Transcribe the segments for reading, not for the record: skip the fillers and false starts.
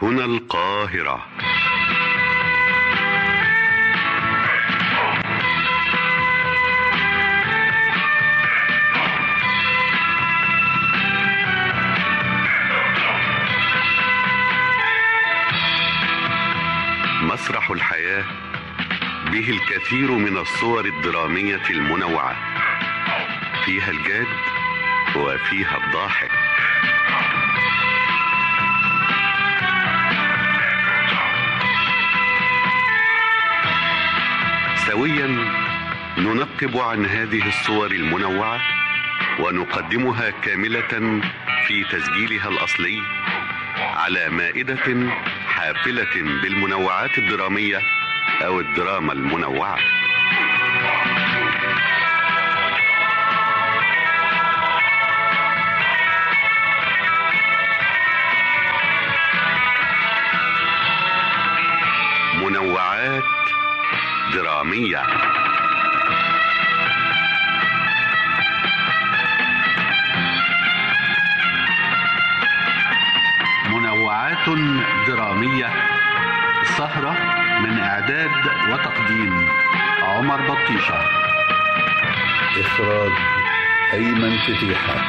هنا القاهرة. مسرح الحياة به الكثير من الصور الدرامية المنوعة، فيها الجاد وفيها الضاحك. سويا ننقب عن هذه الصور المنوعة ونقدمها كاملة في تسجيلها الأصلي على مائدة حافلة بالمنوعات الدرامية أو الدراما المنوعة. منوعات درامية. منوعات درامية، سهرة من إعداد وتقديم عمر بطيشة، إخراج أيمن فتيحة.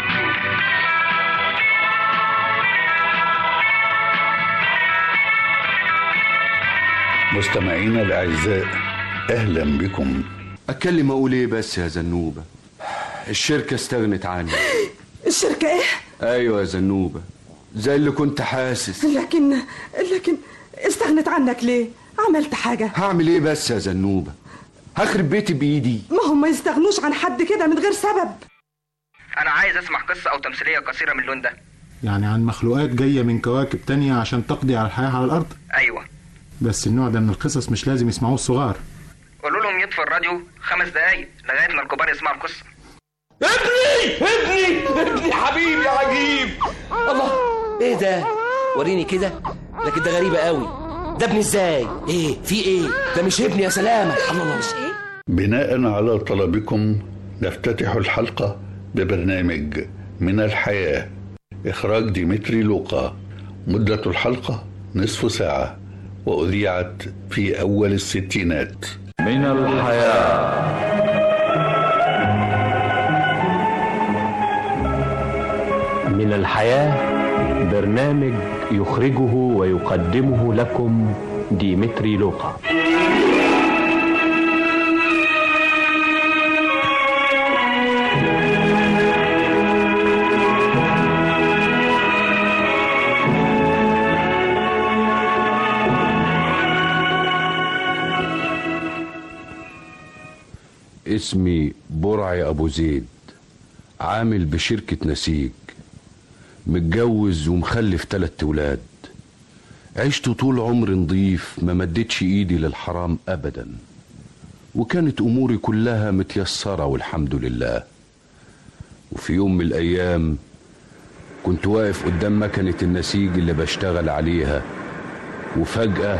مستمعينا الأعزاء، أهلا بكم. أتكلم أقول إيه بس يا زنوبة؟ الشركة استغنت عني. الشركة إيه؟ أيوة يا زنوبة، زي اللي كنت حاسس. لكن استغنت عنك ليه؟ عملت حاجة؟ هعمل إيه بس يا زنوبة؟ هخرب بيتي بإيدي. ما هم ما يستغنوش عن حد كده من غير سبب. أنا عايز أسمع قصة أو تمثيلية قصيرة من اللون ده. يعني عن مخلوقات جاية من كواكب تانية عشان تقضي على الحياة على الأرض؟ أيوة. بس النوع ده من القصص مش لازم يسمعوه الصغار. قولوا لهم يطفي الراديو 5 دقايق لغاية ما الكبار يسمعوا القصة. ابني حبيبي يا عجيب. الله، ايه ده؟ وريني كده. لكن ده غريبة قوي. ده ابني ازاي؟ ايه في ايه؟ ده مش ابني يا سلامة. الله، مش ايه؟ بناء على طلبكم نفتتح الحلقة ببرنامج من الحياة، إخراج ديمتري لوقا. مدة الحلقة نصف ساعة، وأذيعت في أول الستينات. من الحياة. من الحياة برنامج يخرجه ويقدمه لكم ديمتري لوقا. اسمي برعي أبو زيد، عامل بشركة نسيج، متجوز ومخلف 3 ولاد. عشت طول عمري نضيف، ما مدتش ايدي للحرام ابدا، وكانت اموري كلها متيسرة والحمد لله. وفي يوم من الايام كنت واقف قدام مكنة النسيج اللي بشتغل عليها، وفجأة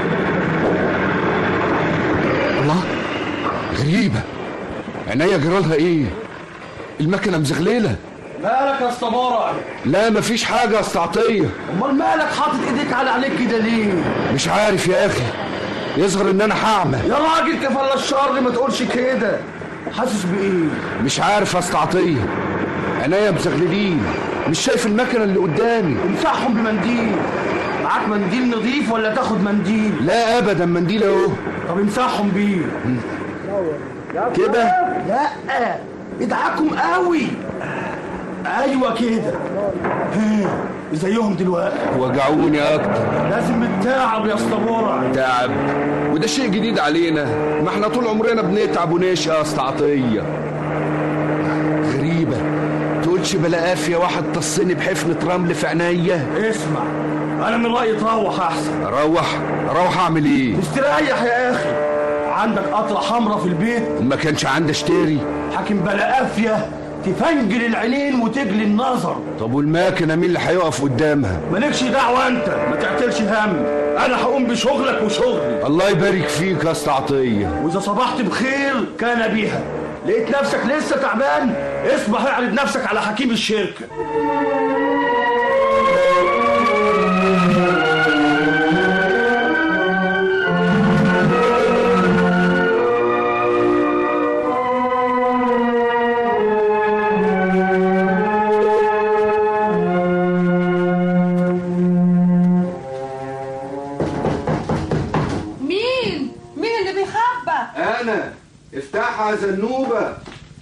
الله، غريبة، عينيا جرالها ايه؟ المكنة مزغللة. مالك يا اسطى برعي؟ لا مفيش حاجة يا اسطى عطية. امال مالك حاطط ايديك على عينيك كده ليه؟ مش عارف يا اخي، يظهر ان انا هعمى. يا راجل كفل الشر ما تقولش كده. حاسس بايه؟ مش عارف يا اسطى عطية، عينيا مزغللين، مش شايف المكنة اللي قدامي. امسحهم بمنديل. معاك منديل نظيف ولا تاخد منديل؟ لا ابدا، منديل اهو. طب امسحهم بيه كده. لا ادعاكم قوي. ايوه كده. زيهم دلوقتي. وجعوني اكتر. لازم التعب يا اسطى برعي. تعب؟ وده شيء جديد علينا، ما احنا طول عمرنا بنتعب ونشقى يا اسطى عطية. غريبة، تقولش بلا قافية واحد تصني بحفنة رمل في عينيا. اسمع، انا من رأيي تروح احسن. اروح اعمل ايه؟ استريح يا اخي. عندك قطرة حمرا في البيت؟ ما كانش عندي اشتري. حاكم بلا قافية تفنجل العينين وتجلي النظر. طب والماكنة مين اللي هيقف قدامها؟ مالكش دعوة انت، ما تعتلش هم. انا هقوم بشغلك وشغلي. الله يبارك فيك يا اسطى عطية. واذا صبحت بخير كان بيها، لقيت نفسك لسه تعبان اصبح اعرض نفسك على حكيم الشركة. افتحها يا زنوبة.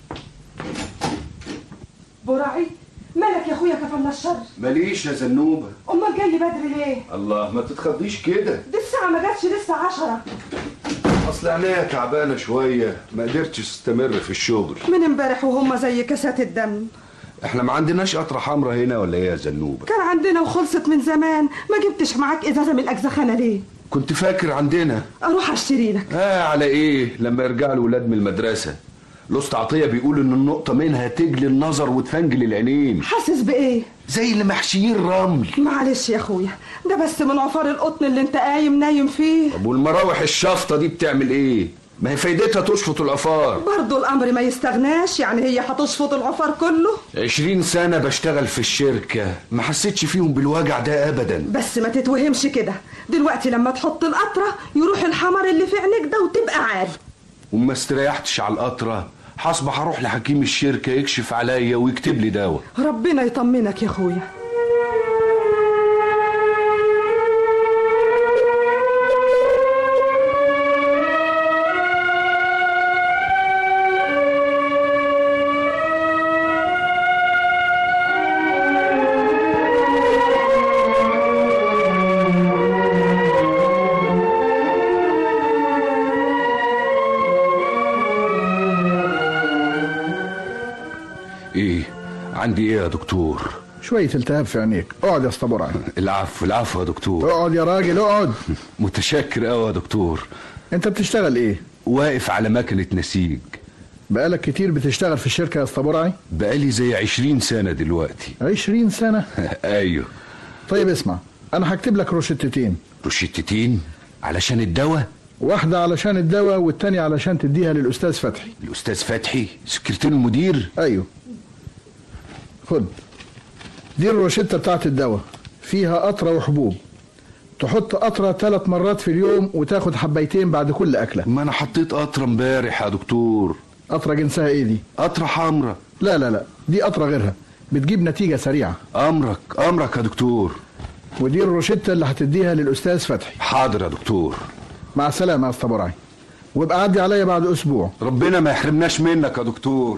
برعي، مالك يا اخويا كفلنا الشر؟ ماليش يا زنوبة. امال جاي لي بدري ليه؟ الله، ما تتخضيش كده، دي الساعة ما جاتش لسه 10. اصل عينيا تعبانة شوية، ما قدرتش استمر في الشغل من امبارح وهم زي كاسات الدم. احنا ما عندناش قطرة حمرا هنا ولا ايه يا زنوبة؟ كان عندنا وخلصت من زمان. ما جبتش معاك ازازة من الاجزخانة ليه؟ كنت فاكر عندنا. اروح اشتري لك. على ايه لما يرجع الولاد من المدرسة؟ الأسطى عطية بيقول ان النقطة منها تجلي النظر وتفنجل العينين. حاسس بايه؟ زي اللي محشيين رمل. معلش يا اخويا، ده بس من عفار القطن اللي انت قايم نايم فيه. طب والمراوح الشافطة دي بتعمل ايه؟ ما هي فايدتها تشفط العفار. برضو الامر ما يستغناش، يعني هي هتشفط العفار كله؟ 20 سنة بشتغل في الشركة، ما حسيتش فيهم بالوجع ده ابدا. بس ما تتوهمش كده، دلوقتي لما تحط القطرة يروح الحمر اللي في عينيك ده وتبقى عاد. وما استريحتش على القطرة، هصبح اروح لحكيم الشركة يكشف عليا ويكتب لي دواء. ربنا يطمنك يا اخويا. عندي ايه يا دكتور؟ شوية التهاب في عينيك. اقعد يا اسطى برعي. العفو العفو يا دكتور. اقعد يا راجل اقعد. متشكر قوي يا دكتور. انت بتشتغل ايه؟ واقف على مكنة نسيج. بقالك كتير بتشتغل في الشركة يا اسطى برعي؟ بقالي زي 20 سنة دلوقتي. 20 سنة؟ ايوه. طيب اسمع، انا هكتب لك روشتتين. روشتتين؟ علشان الدواء؟ واحدة علشان الدواء والتانية علشان تديها للأستاذ فتحي. الأستاذ فتحي؟ سكرتير المدير؟ ايوه. خد دي الروشتة بتاعت الدواء، فيها قطرة وحبوب. تحط قطرة 3 مرات في اليوم وتاخد حبيتين بعد كل أكلة. ما أنا حطيت قطرة امبارح يا دكتور. قطرة جنسها إيه دي؟ قطرة حمرا. لا لا لا، دي قطرة غيرها، بتجيب نتيجة سريعة. أمرك أمرك يا دكتور. ودي الروشتة اللي هتديها للأستاذ فتحي. حاضر يا دكتور. مع السلامة يا أسطى برعي، وابقى عدي عليا بعد أسبوع. ربنا ما يحرمناش منك يا دكتور.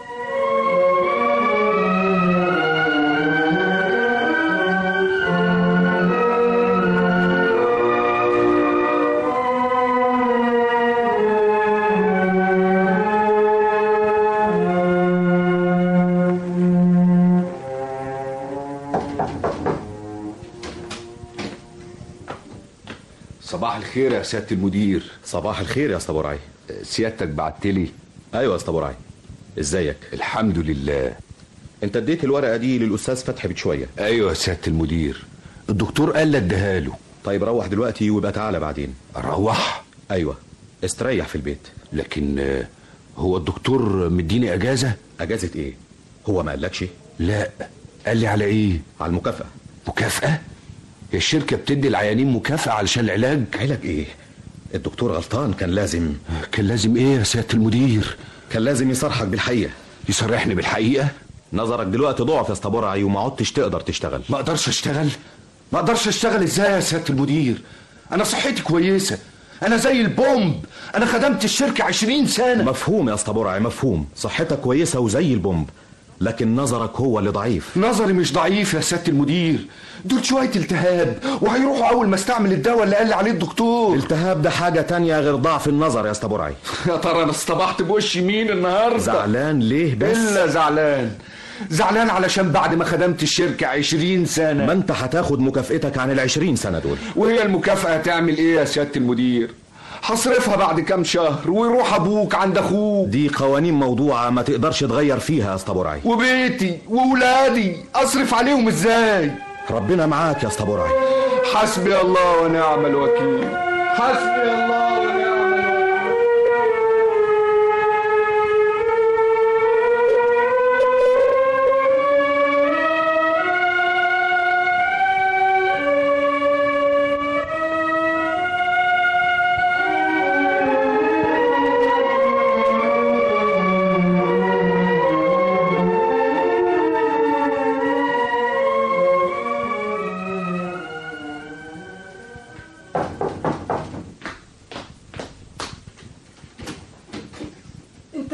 صباح الخير يا سيادة المدير. صباح الخير يا اسطى برعي. سيادتك بعتلي؟ ايوه يا اسطى برعي. ازيك؟ الحمد لله. انت اديت الورقه دي للاستاذ فتحي بشويه؟ ايوه يا سيادة المدير، الدكتور قال لي اديها له. طيب روح دلوقتي ويبقى تعالى بعدين. اروح؟ ايوه استريح في البيت. لكن هو الدكتور مديني اجازة. اجازة ايه؟ هو ما قالكش؟ لا. قال لي على ايه؟ على المكافأة. مكافأة؟ هي الشركة بتدي العيانين مكافأة علشان العلاج؟ علاج ايه؟ الدكتور غلطان. كان لازم ايه يا سيادة المدير؟ كان لازم يصرحك بالحقيقة. يصرحني بالحقيقة؟ نظرك دلوقتي ضعف يا اسطى برعي وما عدتش تقدر تشتغل. ما اقدرش اشتغل؟ ما اقدرش اشتغل ازاي يا سيادة المدير؟ انا صحتي كويسة، انا زي البومب، انا خدمت الشركة 20 سنة. مفهوم يا اسطى برعي مفهوم، صحتك كويسة وزي البومب، لكن نظرك هو اللي ضعيف. نظري مش ضعيف يا سيادة المدير، دول شوية التهاب وهيروحوا اول ما استعمل الدواء اللي قال لي عليه الدكتور. التهاب ده حاجة تانية غير ضعف النظر يا اسطى برعي. يا ترى انا اصطبحت بوش مين النهارده؟ زعلان ليه بس؟ الا زعلان علشان بعد ما خدمت الشركة 20 سنة. ما انت هتاخد مكافئتك عن ال20 سنة دول. وهي المكافأة هتعمل ايه يا سيادة المدير؟ هصرفها بعد كام شهر ويروح ابوك عند اخوك. دي قوانين موضوعة ما تقدرش تغير فيها يا اسطى برعي. وبيتي وولادي اصرف عليهم ازاي؟ ربنا معاك يا اسطى برعي. حسبي الله ونعم الوكيل، حسبي الله ونعم الوكيل.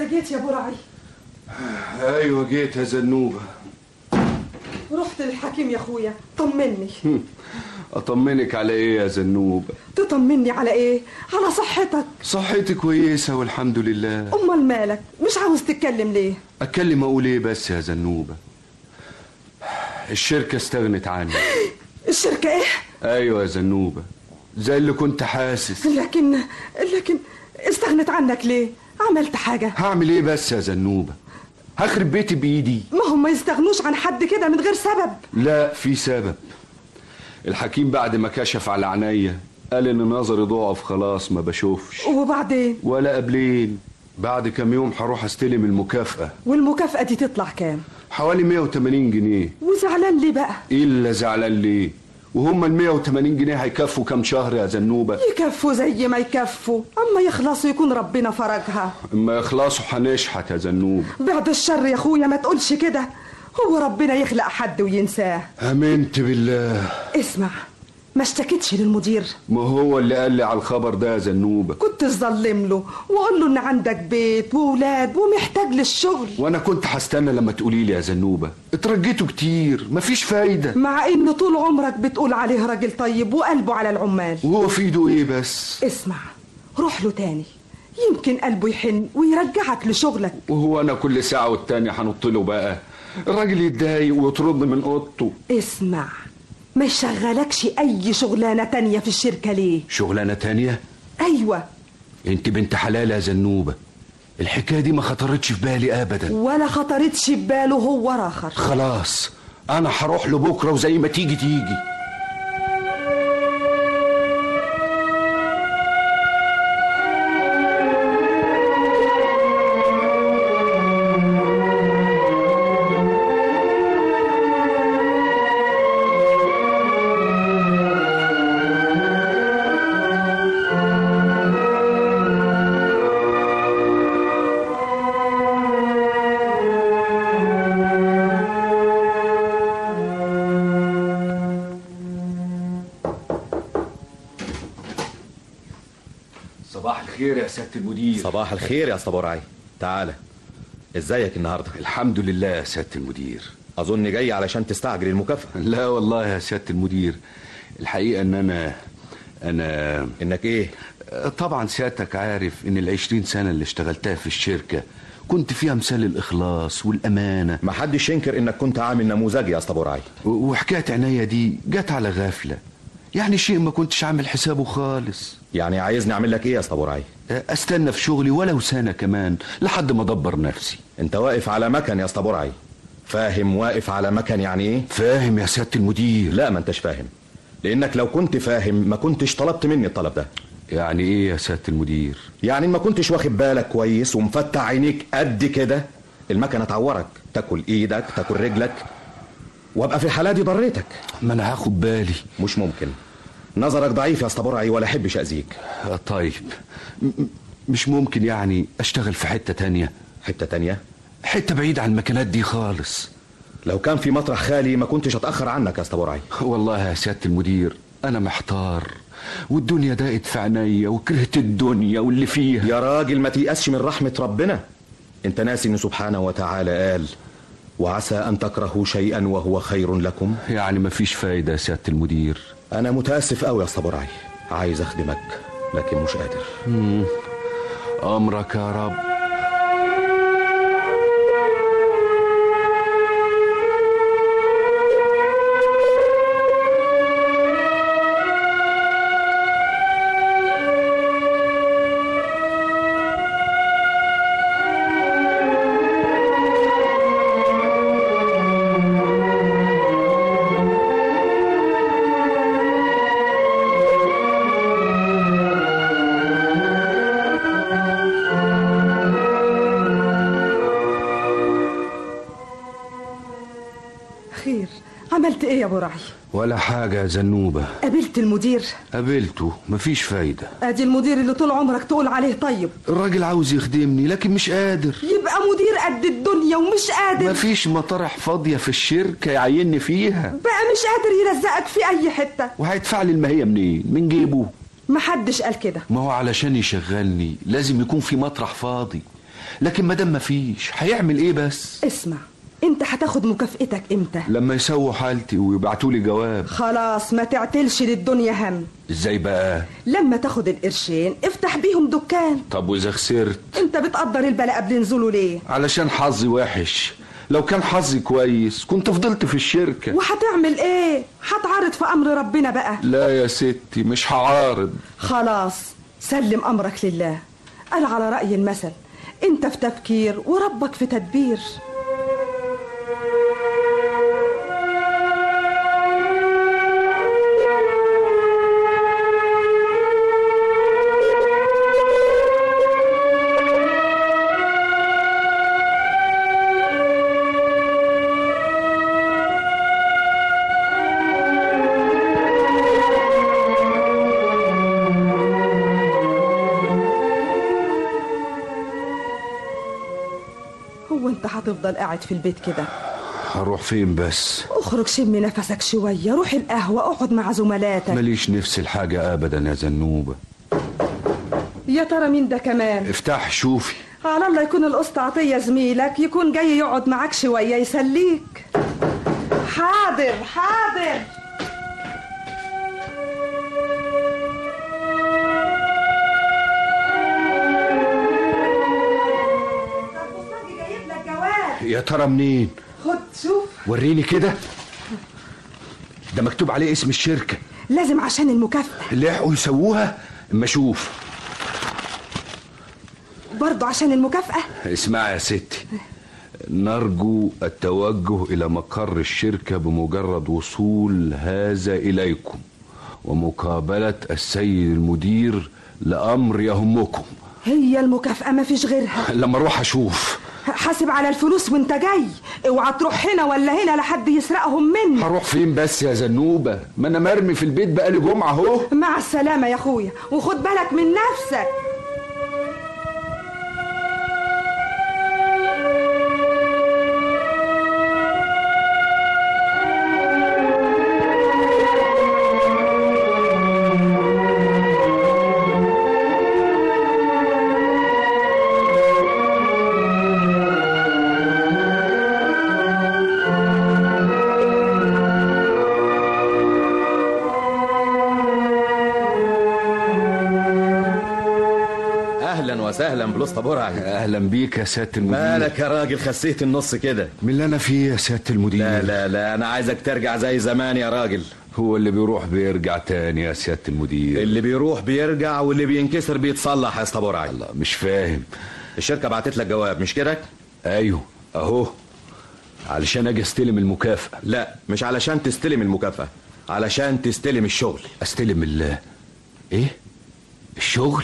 جيت يا برعي؟ ايوه جيت يا زنوبة. رحت للحكيم يا اخويا، طمني. اطمنك على ايه يا زنوبة؟ تطمني على ايه؟ على صحتك. صحتي كويسة والحمد لله. امال مالك مش عاوز تتكلم ليه؟ اتكلم اقول ايه بس يا زنوبة؟ الشركة استغنت عني. الشركة ايه؟ ايوه يا زنوبة، زي اللي كنت حاسس. لكن استغنت عنك ليه؟ عملت حاجة؟ هعمل ايه بس يا زنوبة؟ هخرب بيتي بايدي. ما هم ما يستغنوش عن حد كده من غير سبب. لا في سبب. الحكيم بعد ما كشف على عينيا قال ان نظري ضعف خلاص ما بشوفش. وبعدين؟ ولا قبلين، بعد كام يوم هروح استلم المكافأة. والمكافأة دي تطلع كام؟ حوالي 180 جنيه. وزعلان ليه بقى؟ الا زعلان ليه؟ وهم ال 180 جنيه هيكفوا كام شهر يا زنوبة؟ يكفوا زي ما يكفوا، اما يخلصوا يكون ربنا فرجها. اما يخلصوا هنشحت يا زنوبة. بعد الشر يا اخويا ما تقولش كده، هو ربنا يخلق حد وينساه. امنت بالله. اسمع، ما اشتكيتش للمدير؟ ما هو اللي قال لي على الخبر ده يا زنوبة. كنت تظلم له وقول له ان عندك بيت وولاد ومحتاج للشغل. وانا كنت هستنى لما تقولي لي يا زنوبة. اترجيته كتير مفيش فايدة، مع ان طول عمرك بتقول عليه راجل طيب وقلبه على العمال. وهو في ايده ايه بس؟ اسمع، روح له تاني يمكن قلبه يحن ويرجعك لشغلك. وهو انا كل ساعة والتانية هنط له بقى؟ الراجل يتضايق ويطردني من اوضته. اسمع، ما يشغلكش اي شغلانة تانية في الشركة ليه؟ شغلانة تانية؟ ايوه. انت بنت حلال يا زنوبة، الحكاية دي ما خطرتش في بالي ابدا. ولا خطرتش في باله هو راخر. خلاص انا هروح له بكرة وزي ما تيجي تيجي. صباح الخير يا سيادة المدير. صباح الخير يا اسطى برعي، تعالى. ازيك النهارده؟ الحمد لله يا سيادة المدير. اظن جاي علشان تستعجل المكافأة. لا والله يا سيادة المدير، الحقيقة ان انا انك ايه؟ طبعا سيادتك عارف ان ال20 سنة اللي اشتغلتها في الشركة كنت فيها مثال الاخلاص والامانة. ما حدش ينكر انك كنت عامل نموذجي يا اسطى برعي. وحكاية عينيا دي جت على غفلة، يعني شيء ما كنتش عامل حسابه خالص. يعني عايزني اعمل لك ايه يا اسطى برعي؟ استنى في شغلي ولو سنة كمان لحد ما ادبر نفسي. انت واقف على مكن يا اسطى برعي، فاهم واقف على مكن يعني ايه؟ فاهم يا سيادة المدير. لا ما انتش فاهم، لانك لو كنت فاهم ما كنتش طلبت مني الطلب ده. يعني ايه يا سيادة المدير؟ يعني ما كنتش واخد بالك كويس ومفتح عينيك قد كده، المكنه تعورك، تاكل ايدك تاكل رجلك، وابقى في الحالة دي ضريتك. ما انا هاخد بالي. مش ممكن، نظرك ضعيف يا اسطى برعي ولا احبش اذيك. طيب مش ممكن يعني اشتغل في حتة تانية؟ حتة تانية؟ حتة بعيد عن المكانات دي خالص. لو كان في مطرح خالي ما كنتش اتأخر عنك يا اسطى برعي. والله يا سيادة المدير انا محتار، والدنيا ضاقت في عينيا وكرهت الدنيا واللي فيها. يا راجل ما تيأسش من رحمة ربنا، انت ناسي ان سبحانه وتعالى قال وعسى ان تكرهوا شيئا وهو خير لكم. يعني مفيش فايدة يا سيادة المدير. انا متأسف قوي يا اسطى برعي، عايز اخدمك لكن مش قادر. امرك يا رب. عملت ايه يا ابو رعي؟ ولا حاجة يا زنوبة. قابلت المدير؟ قابلته، مفيش فايدة. ادي المدير اللي طول عمرك تقول عليه طيب. الراجل عاوز يخدمني لكن مش قادر. يبقى مدير قد الدنيا ومش قادر. مفيش مطارح فاضية في الشركة يعيني فيها. بقى مش قادر يلزقك في اي حتة. وهيدفع لي المهية منين؟ من جيبه؟ محدش قال كده. ما هو علشان يشغلني لازم يكون في مطرح فاضي. لكن مادام مفيش هيعمل ايه بس؟ اسمع، انت هتاخد مكافئتك امتى؟ لما يسووا حالتي ويبعتولي جواب. خلاص ما تعتلش للدنيا هم. ازاي بقى؟ لما تاخد القرشين افتح بيهم دكان. طب واذا خسرت؟ انت بتقدر البلاء قبل نزوله ليه؟ علشان حظي وحش. لو كان حظي كويس كنت فضلت في الشركة. وهتعمل ايه؟ هتعارض في امر ربنا بقى؟ لا يا ستي مش هعارض. خلاص سلم امرك لله. قال على رأي المثل، انت في تفكير وربك في تدبير. وانت هتفضل قاعد في البيت كده؟ هروح فين بس؟ اخرج شم نفسك شوية، روح القهوة، اقعد مع زملاتك. ماليش نفس الحاجة ابدا يا زنوبة. يا ترى مين ده كمان؟ افتح شوفي. على الله يكون القسط عطية زميلك، يكون جاي يقعد معاك شوية يسليك. حاضر حاضر. يا ترى منين؟ خد شوف. وريني كده. ده مكتوب عليه اسم الشركة. لازم عشان المكافأة. لحقوا يسووها؟ اما اشوف. برضو عشان المكافأة؟ اسمع يا ستي، نرجو التوجه إلى مقر الشركة بمجرد وصول هذا إليكم، ومقابلة السيد المدير لأمر يهمكم. هي المكافأة ما فيش غيرها. لما اروح اشوف. حاسب على الفلوس وانت جاي، اوعى تروح هنا ولا هنا لحد يسرقهم مني. هروح فين بس يا زنوبة؟ ما انا مرمي في البيت بقالي جمعة اهو. مع السلامة يا اخويا، وخد بالك من نفسك. وسهلا بلوستا برعي. اهلا بيك يا سيادة المدير. مالك يا راجل خسيت النص كده؟ من اللي انا فيه يا سيادة المدير. لا لا لا، انا عايزك ترجع زي زمان يا راجل. هو اللي بيروح بيرجع تاني يا سيادة المدير. اللي بيروح بيرجع واللي بينكسر بيتصلح يا اسطى برعي. الله مش فاهم. الشركة بعتت لك جواب مش كده؟ ايوه اهو، علشان اجي استلم المكافأة. لا مش علشان تستلم المكافأة، علشان تستلم الشغل. استلم الله ايه؟ الشغل؟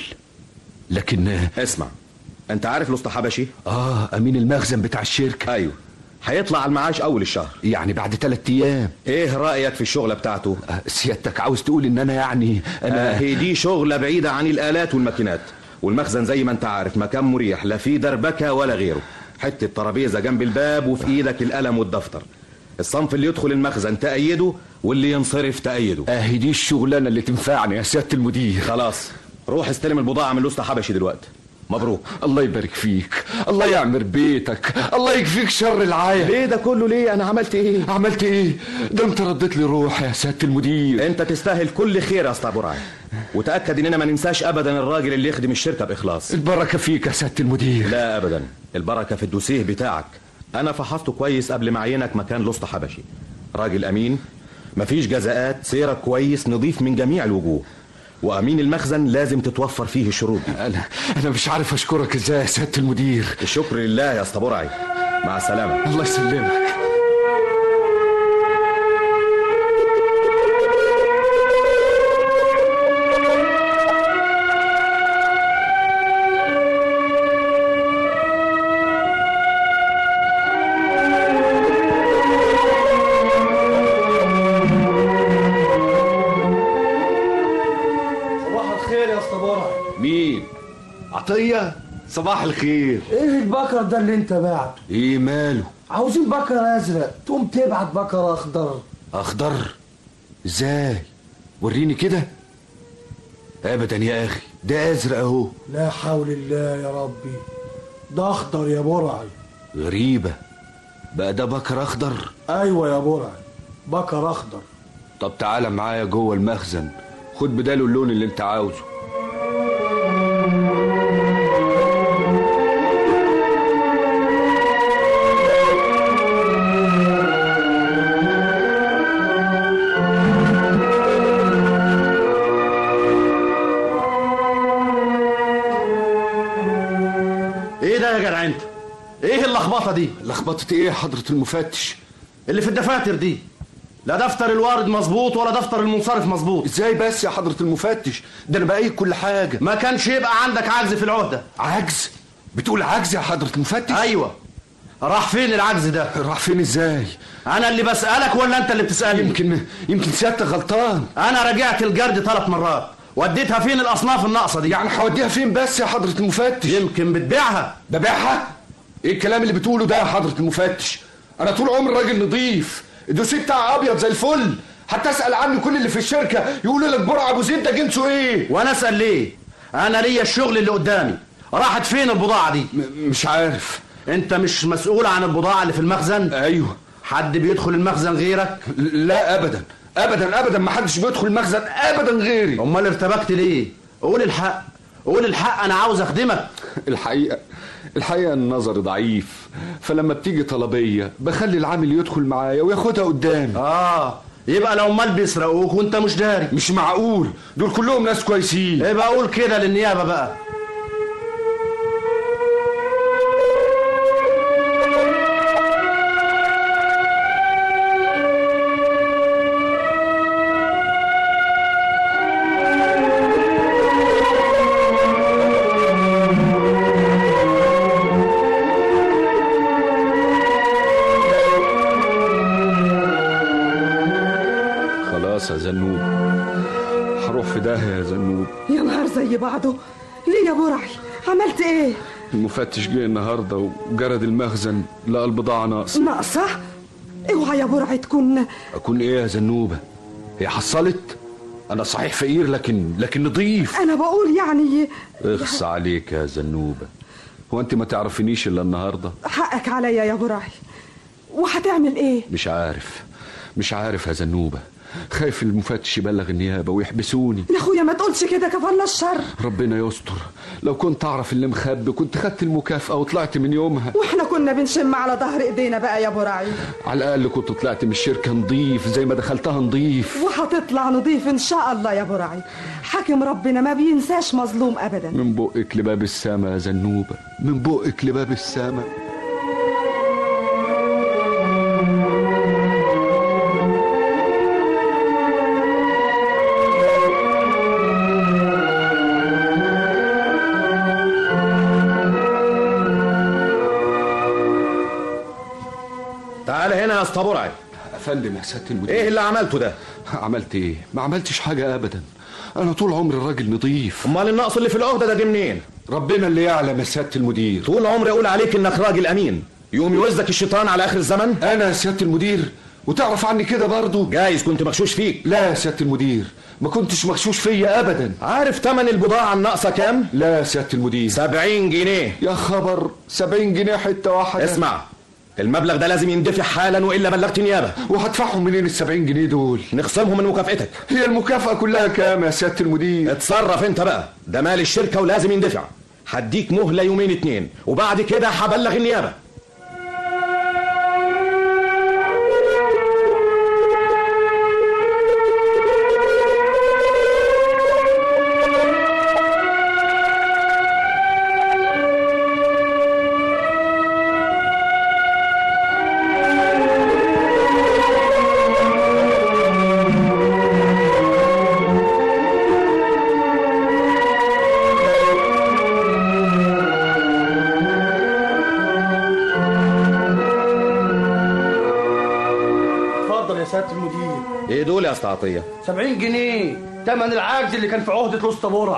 لكن اسمع، انت عارف لوستا حبشي؟ امين المخزن بتاع الشركة. ايوه، هيطلع على المعاش اول الشهر، يعني بعد 3 ايام. ايه رأيك في الشغلة بتاعته؟ سيادتك عاوز تقول ان انا يعني انا هي دي شغلة بعيدة عن الآلات والماكينات، والمخزن زي ما انت عارف مكان مريح، لا فيه دربكة ولا غيره. حتة ترابيزة جنب الباب وفي ايدك القلم والدفتر. الصنف اللي يدخل المخزن تأيده واللي ينصرف تأيده. اهي دي الشغلانة اللي تنفعني يا سيادة المدير. خلاص روح استلم البضاعة من لوستا حبشي دلوقتي. مبروك. الله يبارك فيك، الله يعمر بيتك، الله يكفيك شر العاية. ليه ده كله ليه؟ انا عملت ايه؟ عملت ايه؟ ده انت رديت لي روح يا سيادة المدير. انت تستاهل كل خير يا اسطى برعي، وتأكد اننا ما ننساش ابدا الراجل اللي يخدم الشركة باخلاص. البركة فيك يا سيادة المدير. لا ابدا، البركة في الدوسيه بتاعك. انا فحصته كويس قبل ما اعينك مكان لوستا حبشي. راجل امين، مفيش جزاءات، سيرك كويس، نظيف من جميع الوجوه. وامين المخزن لازم تتوفر فيه الشروط دي. انا مش عارف اشكرك ازاي يا سيادة المدير. الشكر لله يا اسطى برعي. مع السلامة. الله يسلمك. عطية، صباح الخير. ايه البكر ده اللي انت بعته؟ ايه ماله؟ عاوزين بكر ازرق، تقوم تبعت بكر اخضر. اخضر؟ ازاي؟ وريني كده. ابدا يا اخي، ده ازرق اهو. لا حول الله يا ربي، ده اخضر يا برعي. غريبة، بقى ده بكر اخضر؟ ايوه يا برعي، بكر اخضر. طب تعالى معايا جوه المخزن، خد بداله اللون اللي انت عاوزه. ايه ده يا جدع انت؟ ايه اللخبطه دي؟ لخبطه ايه يا حضرة المفتش؟ اللي في الدفاتر دي لا دفتر الوارد مظبوط ولا دفتر المنصرف مظبوط. ازاي بس يا حضرة المفتش؟ ده انا بقيت كل حاجة. ما كانش يبقى عندك عجز في العهدة. عجز؟ بتقول عجز يا حضرة المفتش؟ ايوه. راح فين العجز ده؟ راح فين ازاي؟ انا اللي بسألك ولا انت اللي بتسألني؟ يمكن سيادتك غلطان. انا راجعت الجرد 3 مرات، وديتها فين الاصناف الناقصة دي؟ يعني هوديها فين بس يا حضرة المفتش؟ يمكن بتبيعها. ببيعها؟ ايه الكلام اللي بتقوله ده يا حضرة المفتش؟ انا طول عمري راجل نظيف، الدوسيه بتاعي ابيض زي الفل، حتى اسال عنه كل اللي في الشركه يقولوا لك برع ابو زيد ده جنسه ايه؟ وانا اسال ليه؟ انا ليا الشغل اللي قدامي. راحت فين البضاعه دي؟ مش عارف. انت مش مسؤول عن البضاعه اللي في المخزن؟ ايوه. حد بيدخل المخزن غيرك؟ لا ابدا ابدا ابدا، ما حدش بيدخل المخزن ابدا غيري. امال ارتبكت ليه؟ قول الحق، قول الحق، انا عاوز اخدمك. الحقيقه النظر ضعيف، فلما بتيجي طلبيه بخلي العامل يدخل معايا وياخدها قدامي. يبقى العمال بيسرقوك وانت مش داري. مش معقول، دول كلهم ناس كويسين. يبقى قول كده للنيابه بقى. يا زنوب، هروح في داهية يا زنوب. يا نهار زي بعضه. ليه يا برعي؟ عملت ايه؟ المفتش جه النهارده وجرد المخزن، لقى البضاعة ناقصة. اوعى يا برعي تكون ايه يا زنوبة؟ هي حصلت؟ انا صحيح فقير لكن نضيف. انا بقول يعني. اخص عليك يا زنوبة، هو انت ما تعرفنيش الا النهارده؟ حقك عليا يا برعي. وهتعمل ايه؟ مش عارف يا زنوبة، خايف المفتش يبلغ النيابة ويحبسوني. يا اخويا ما تقولش كده، كفرنا الشر. ربنا يستر، لو كنت اعرف اللي مخبي كنت خدت المكافأة وطلعت من يومها. واحنا كنا بنشم على ظهر ايدينا بقى يا برعي. على الاقل كنت طلعت من الشركة نضيف زي ما دخلتها نضيف. وهتطلع نضيف ان شاء الله يا برعي. حاكم ربنا ما بينساش مظلوم ابدا. من بقك لباب السما يا زنوبة، من بقك لباب السما. تعال هنا يا اسطى برعي. افندم يا سيادة المدير. ايه اللي عملته ده؟ عملت ايه؟ ما عملتش حاجة ابدا، انا طول عمري راجل نظيف. امال النقص اللي في العهدة ده جه منين؟ ربنا اللي يعلم يا سيادة المدير. طول عمري اقول عليك انك راجل امين، يقوم يوزك الشيطان على اخر الزمن. انا يا سيادة المدير؟ وتعرف عني كده برضه؟ جايز كنت مغشوش فيك. لا يا سيادة المدير، ما كنتش مغشوش فيا ابدا. عارف تمن البضاعة الناقصة كام؟ لا يا سيادة المدير. 70 جنيه. يا خبر، 70 جنيه حتة واحدة؟ اسمع، المبلغ ده لازم يندفع حالا والا بلغت نيابه. وهدفعهم منين ال70 جنيه دول؟ نخصمهم من مكافئتك. هي المكافأة كلها كام يا سيادة المدير؟ اتصرف انت بقى، ده مال الشركة ولازم يندفع. هديك مهلة 2 يوم وبعد كده هبلغ النيابة. ايه دول يا اسطى عطيه؟ 70 جنيه تمن العجز اللي كان في عهده الاسطى برعي.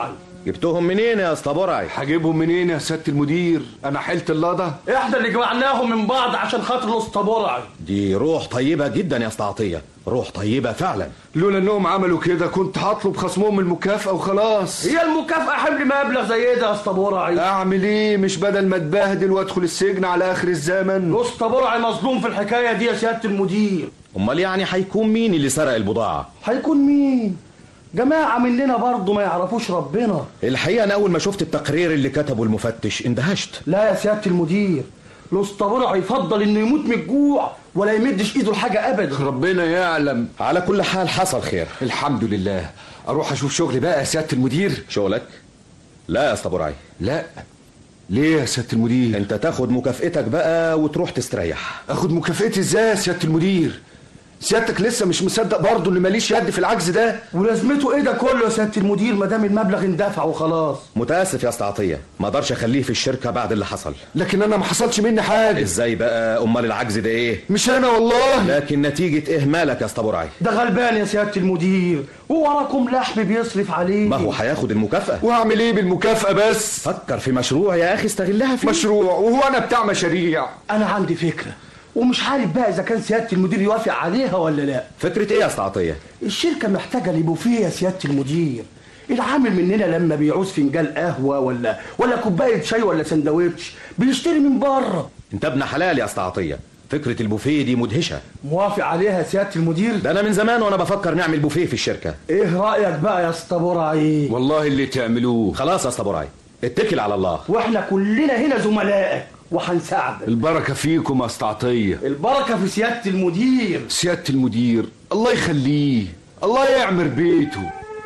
جبتهم منين يا اسطى برعي؟ هجيبهم منين يا سياده المدير؟ انا حلت اللضه. احنا اللي جمعناهم من بعض عشان خاطر الاسطى برعي. دي روح طيبه جدا يا اسطى عطيه، روح طيبه فعلا. لولا انهم عملوا كده كنت هطلب خصمهم المكافاه وخلاص. هي المكافاه حمل مبلغ زي ده يا اسطى برعي؟ اعمل ايه؟ مش بدل ما اتبهدل وادخل السجن على اخر الزمن. الاسطى برعي مظلوم في الحكايه دي يا سياده المدير. امال يعني هيكون مين اللي سرق البضاعه؟ هيكون مين؟ جماعة مننا برضه ما يعرفوش ربنا. الحقيقة أنا أول ما شفت التقرير اللي كتبه المفتش اندهشت. لا يا سيادة المدير، الاسطى برعي يفضل إنه يموت من الجوع ولا يمدش إيده لحاجة أبدا. ربنا يعلم. على كل حال حصل خير الحمد لله. أروح أشوف شغلي بقى يا سيادة المدير. شغلك؟ لا يا اسطى برعي. لا. ليه يا سيادة المدير؟ أنت تاخد مكافئتك بقى وتروح تستريح. أخد مكافئتي إزاي يا سيادة المدير؟ سيادتك لسه مش مصدق برضه ان ماليش يد في العجز ده؟ ولازمته ايه ده كله يا سياده المدير ما دام المبلغ اندفع وخلاص؟ متاسف يا اسطى عطيه، ما اقدرش اخليه في الشركه بعد اللي حصل. لكن انا ما حصلش مني حاجه. ازاي بقى؟ امال العجز ده ايه؟ مش انا والله. لكن نتيجه اهمالك يا اسطى برعي. ده غلبان يا سياده المدير ووراكم لحم بيصرف عليه. ما هو هياخد المكافاه. واعمل ايه بالمكافاه بس؟ فكر في مشروع يا اخي استغلها فيه. مشروع؟ وهو انا بتاع مشاريع؟ انا عندي فكره ومش عارف بقى اذا كان سياده المدير يوافق عليها ولا لا. فكره ايه يا اسطى عطيه؟ الشركه محتاجه لبوفيه يا سياده المدير. العامل مننا لما بيعوز فنجان قهوه ولا كوبايه شاي ولا سندوتش بيشتري من بره. انت ابن حلال يا اسطى عطيه، فكره البوفيه دي مدهشه. موافق عليها يا سياده المدير؟ ده انا من زمان وانا بفكر نعمل بوفيه في الشركه. ايه رايك بقى يا اسطى برعي؟ والله اللي تعملوه. خلاص يا اسطى برعي، اتكل على الله. واحنا كلنا هنا زملائك وهنساعدك. البركه فيكم يا اسطى عطيه. البركه في سياده المدير. سياده المدير الله يخليه، الله يعمر بيته.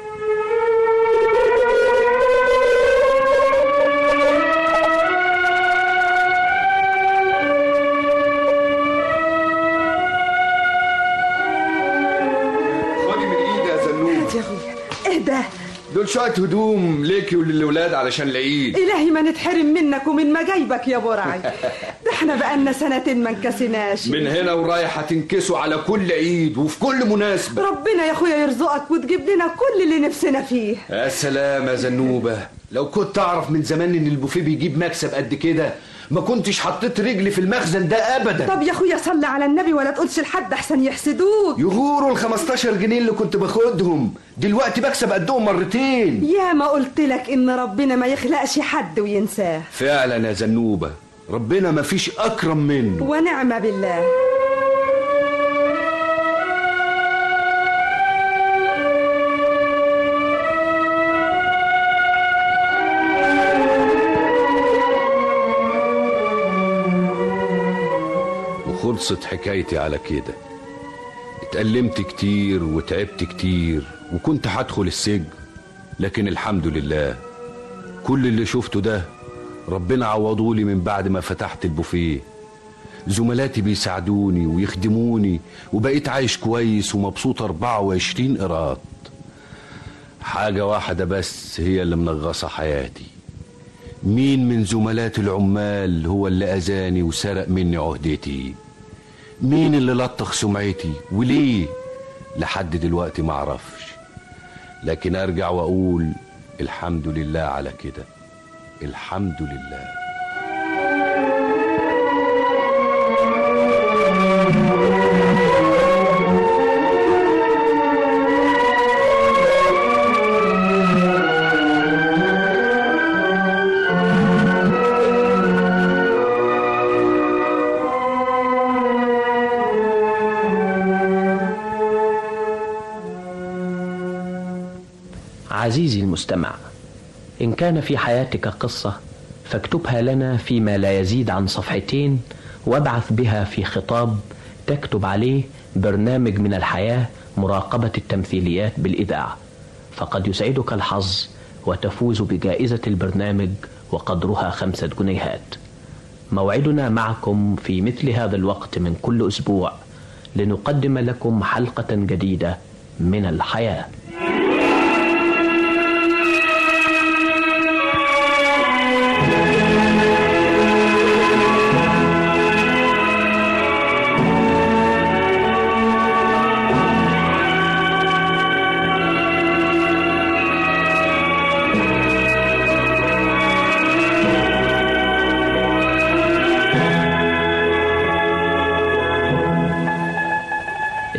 خدي من ايدي يا زنوب. يا اخويا ايه ده؟ دول شويه هدوم ليكي وللولاد علشان العيد. الهي ما نتحرم منك ومن مجايبك يا برعي. ده احنا بقالنا سنتين ما انكسناش. من هنا ورايح هتنكسوا على كل عيد وفي كل مناسبه. ربنا يا اخويا يرزقك وتجيب لنا كل اللي نفسنا فيه. يا سلام يا زنوبه، لو كنت اعرف من زمان ان البوفيه بيجيب مكسب قد كده ما كنتش حطيت رجلي في المخزن ده ابدا. طب يا اخويا صلي على النبي ولا تقولش لحد احسن يحسدوك. يغوروا ال 15 جنيه اللي كنت باخدهم دلوقتي بكسب قدهم مرتين. يا ما قلت لك ان ربنا ما يخلقش حد وينساه. فعلا يا زنوبه ربنا ما فيش اكرم منه. ونعم بالله. خلصت حكايتي على كده. اتألمت كتير وتعبت كتير وكنت هدخل السجن، لكن الحمد لله كل اللي شفته ده ربنا عوضولي من بعد ما فتحت البوفيه. زملاتي بيساعدوني ويخدموني وبقيت عايش كويس ومبسوط 24 قيراط. حاجة واحدة بس هي اللي منغصة حياتي. مين من زملات العمال هو اللي أذاني وسرق مني عهدتي؟ مين اللي لطخ سمعتي وليه؟ لحد دلوقتي معرفش، لكن ارجع واقول الحمد لله على كده، الحمد لله. عزيزي المستمع، إن كان في حياتك قصة فاكتبها لنا فيما لا يزيد عن صفحتين، وابعث بها في خطاب تكتب عليه برنامج من الحياة مراقبة التمثيليات بالإذاعة، فقد يسعدك الحظ وتفوز بجائزة البرنامج وقدرها 5 جنيهات. موعدنا معكم في مثل هذا الوقت من كل أسبوع لنقدم لكم حلقة جديدة من الحياة.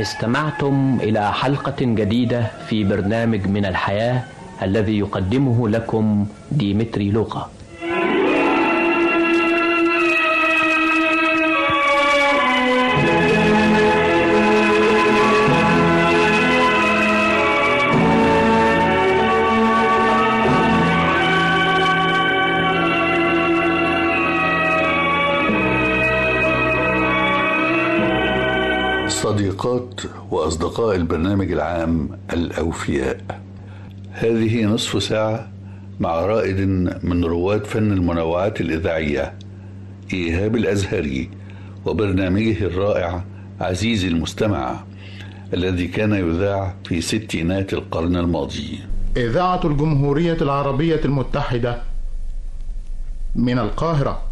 استمعتم إلى حلقة جديدة في برنامج من الحياة الذي يقدمه لكم ديمتري لوقا. صديقات وأصدقاء البرنامج العام الأوفياء، هذه نصف ساعة مع رائد من رواد فن المنوعات الإذاعية إيهاب الأزهري وبرنامجه الرائع عزيزي المستمع الذي كان يذاع في ستينات القرن الماضي. إذاعة الجمهورية العربية المتحدة من القاهرة.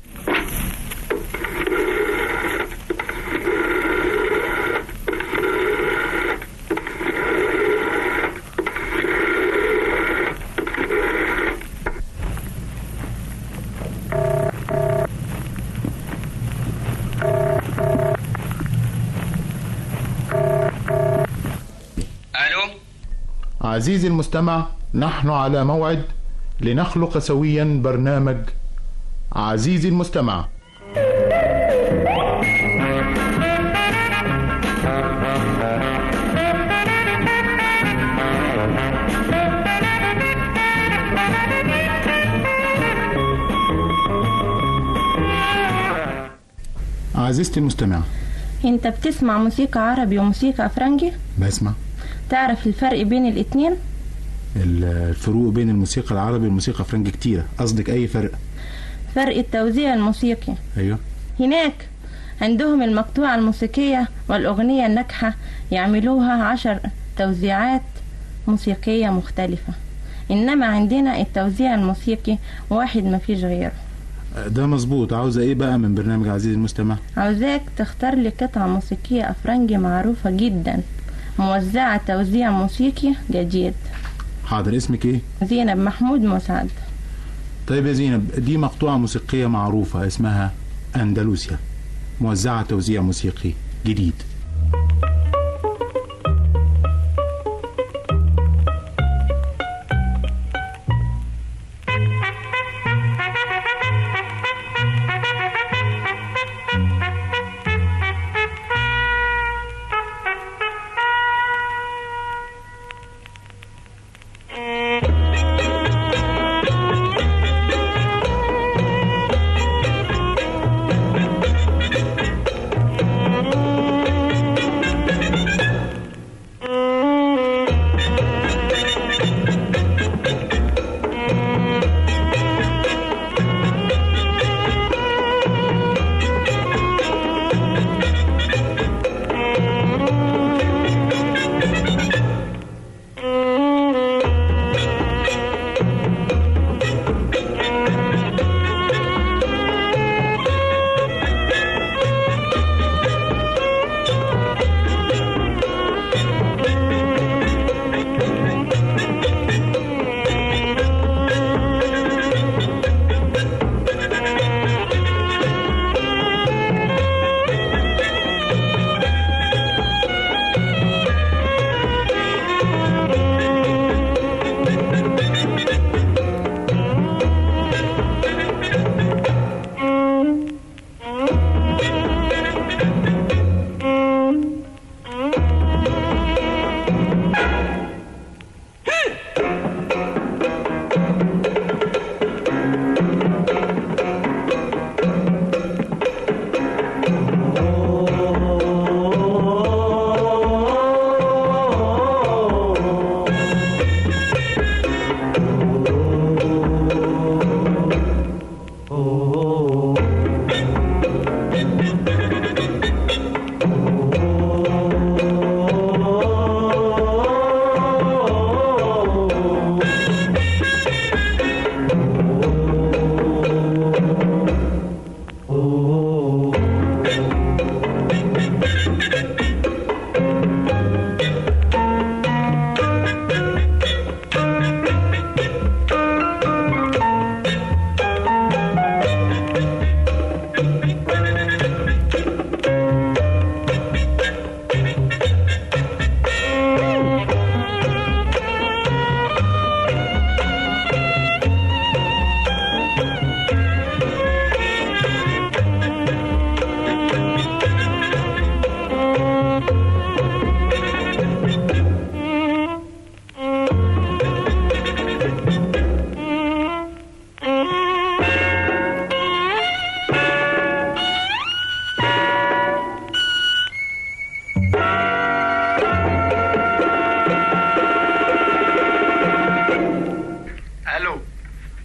عزيزي المستمع، نحن على موعد لنخلق سويا برنامج عزيزي المستمع. عزيزتي المستمع، انت بتسمع موسيقى عربي وموسيقى افرنجي؟ بسمع. تعرف الفرق بين الاتنين؟ الفروق بين الموسيقى العربي والموسيقى الفرنجي كتيرة. قصدك اي فرق؟ فرق التوزيع الموسيقي. ايوه. هناك عندهم المقطوعة الموسيقية والأغنية الناجحة يعملوها 10 توزيعات موسيقية مختلفة، إنما عندنا التوزيع الموسيقي واحد مفيش غيره. ده مظبوط. عاوزة ايه بقى من برنامج عزيزي المستمع؟ عاوزاك تختار لي قطعة موسيقية أفرنجي معروفة جدا موزعة توزيع موسيقي جديد. حاضر. اسمك ايه؟ زينب محمود مسعد. طيب يا زينب، دي مقطوعة موسيقية معروفة اسمها أندلسيا، موزعة توزيع موسيقي جديد.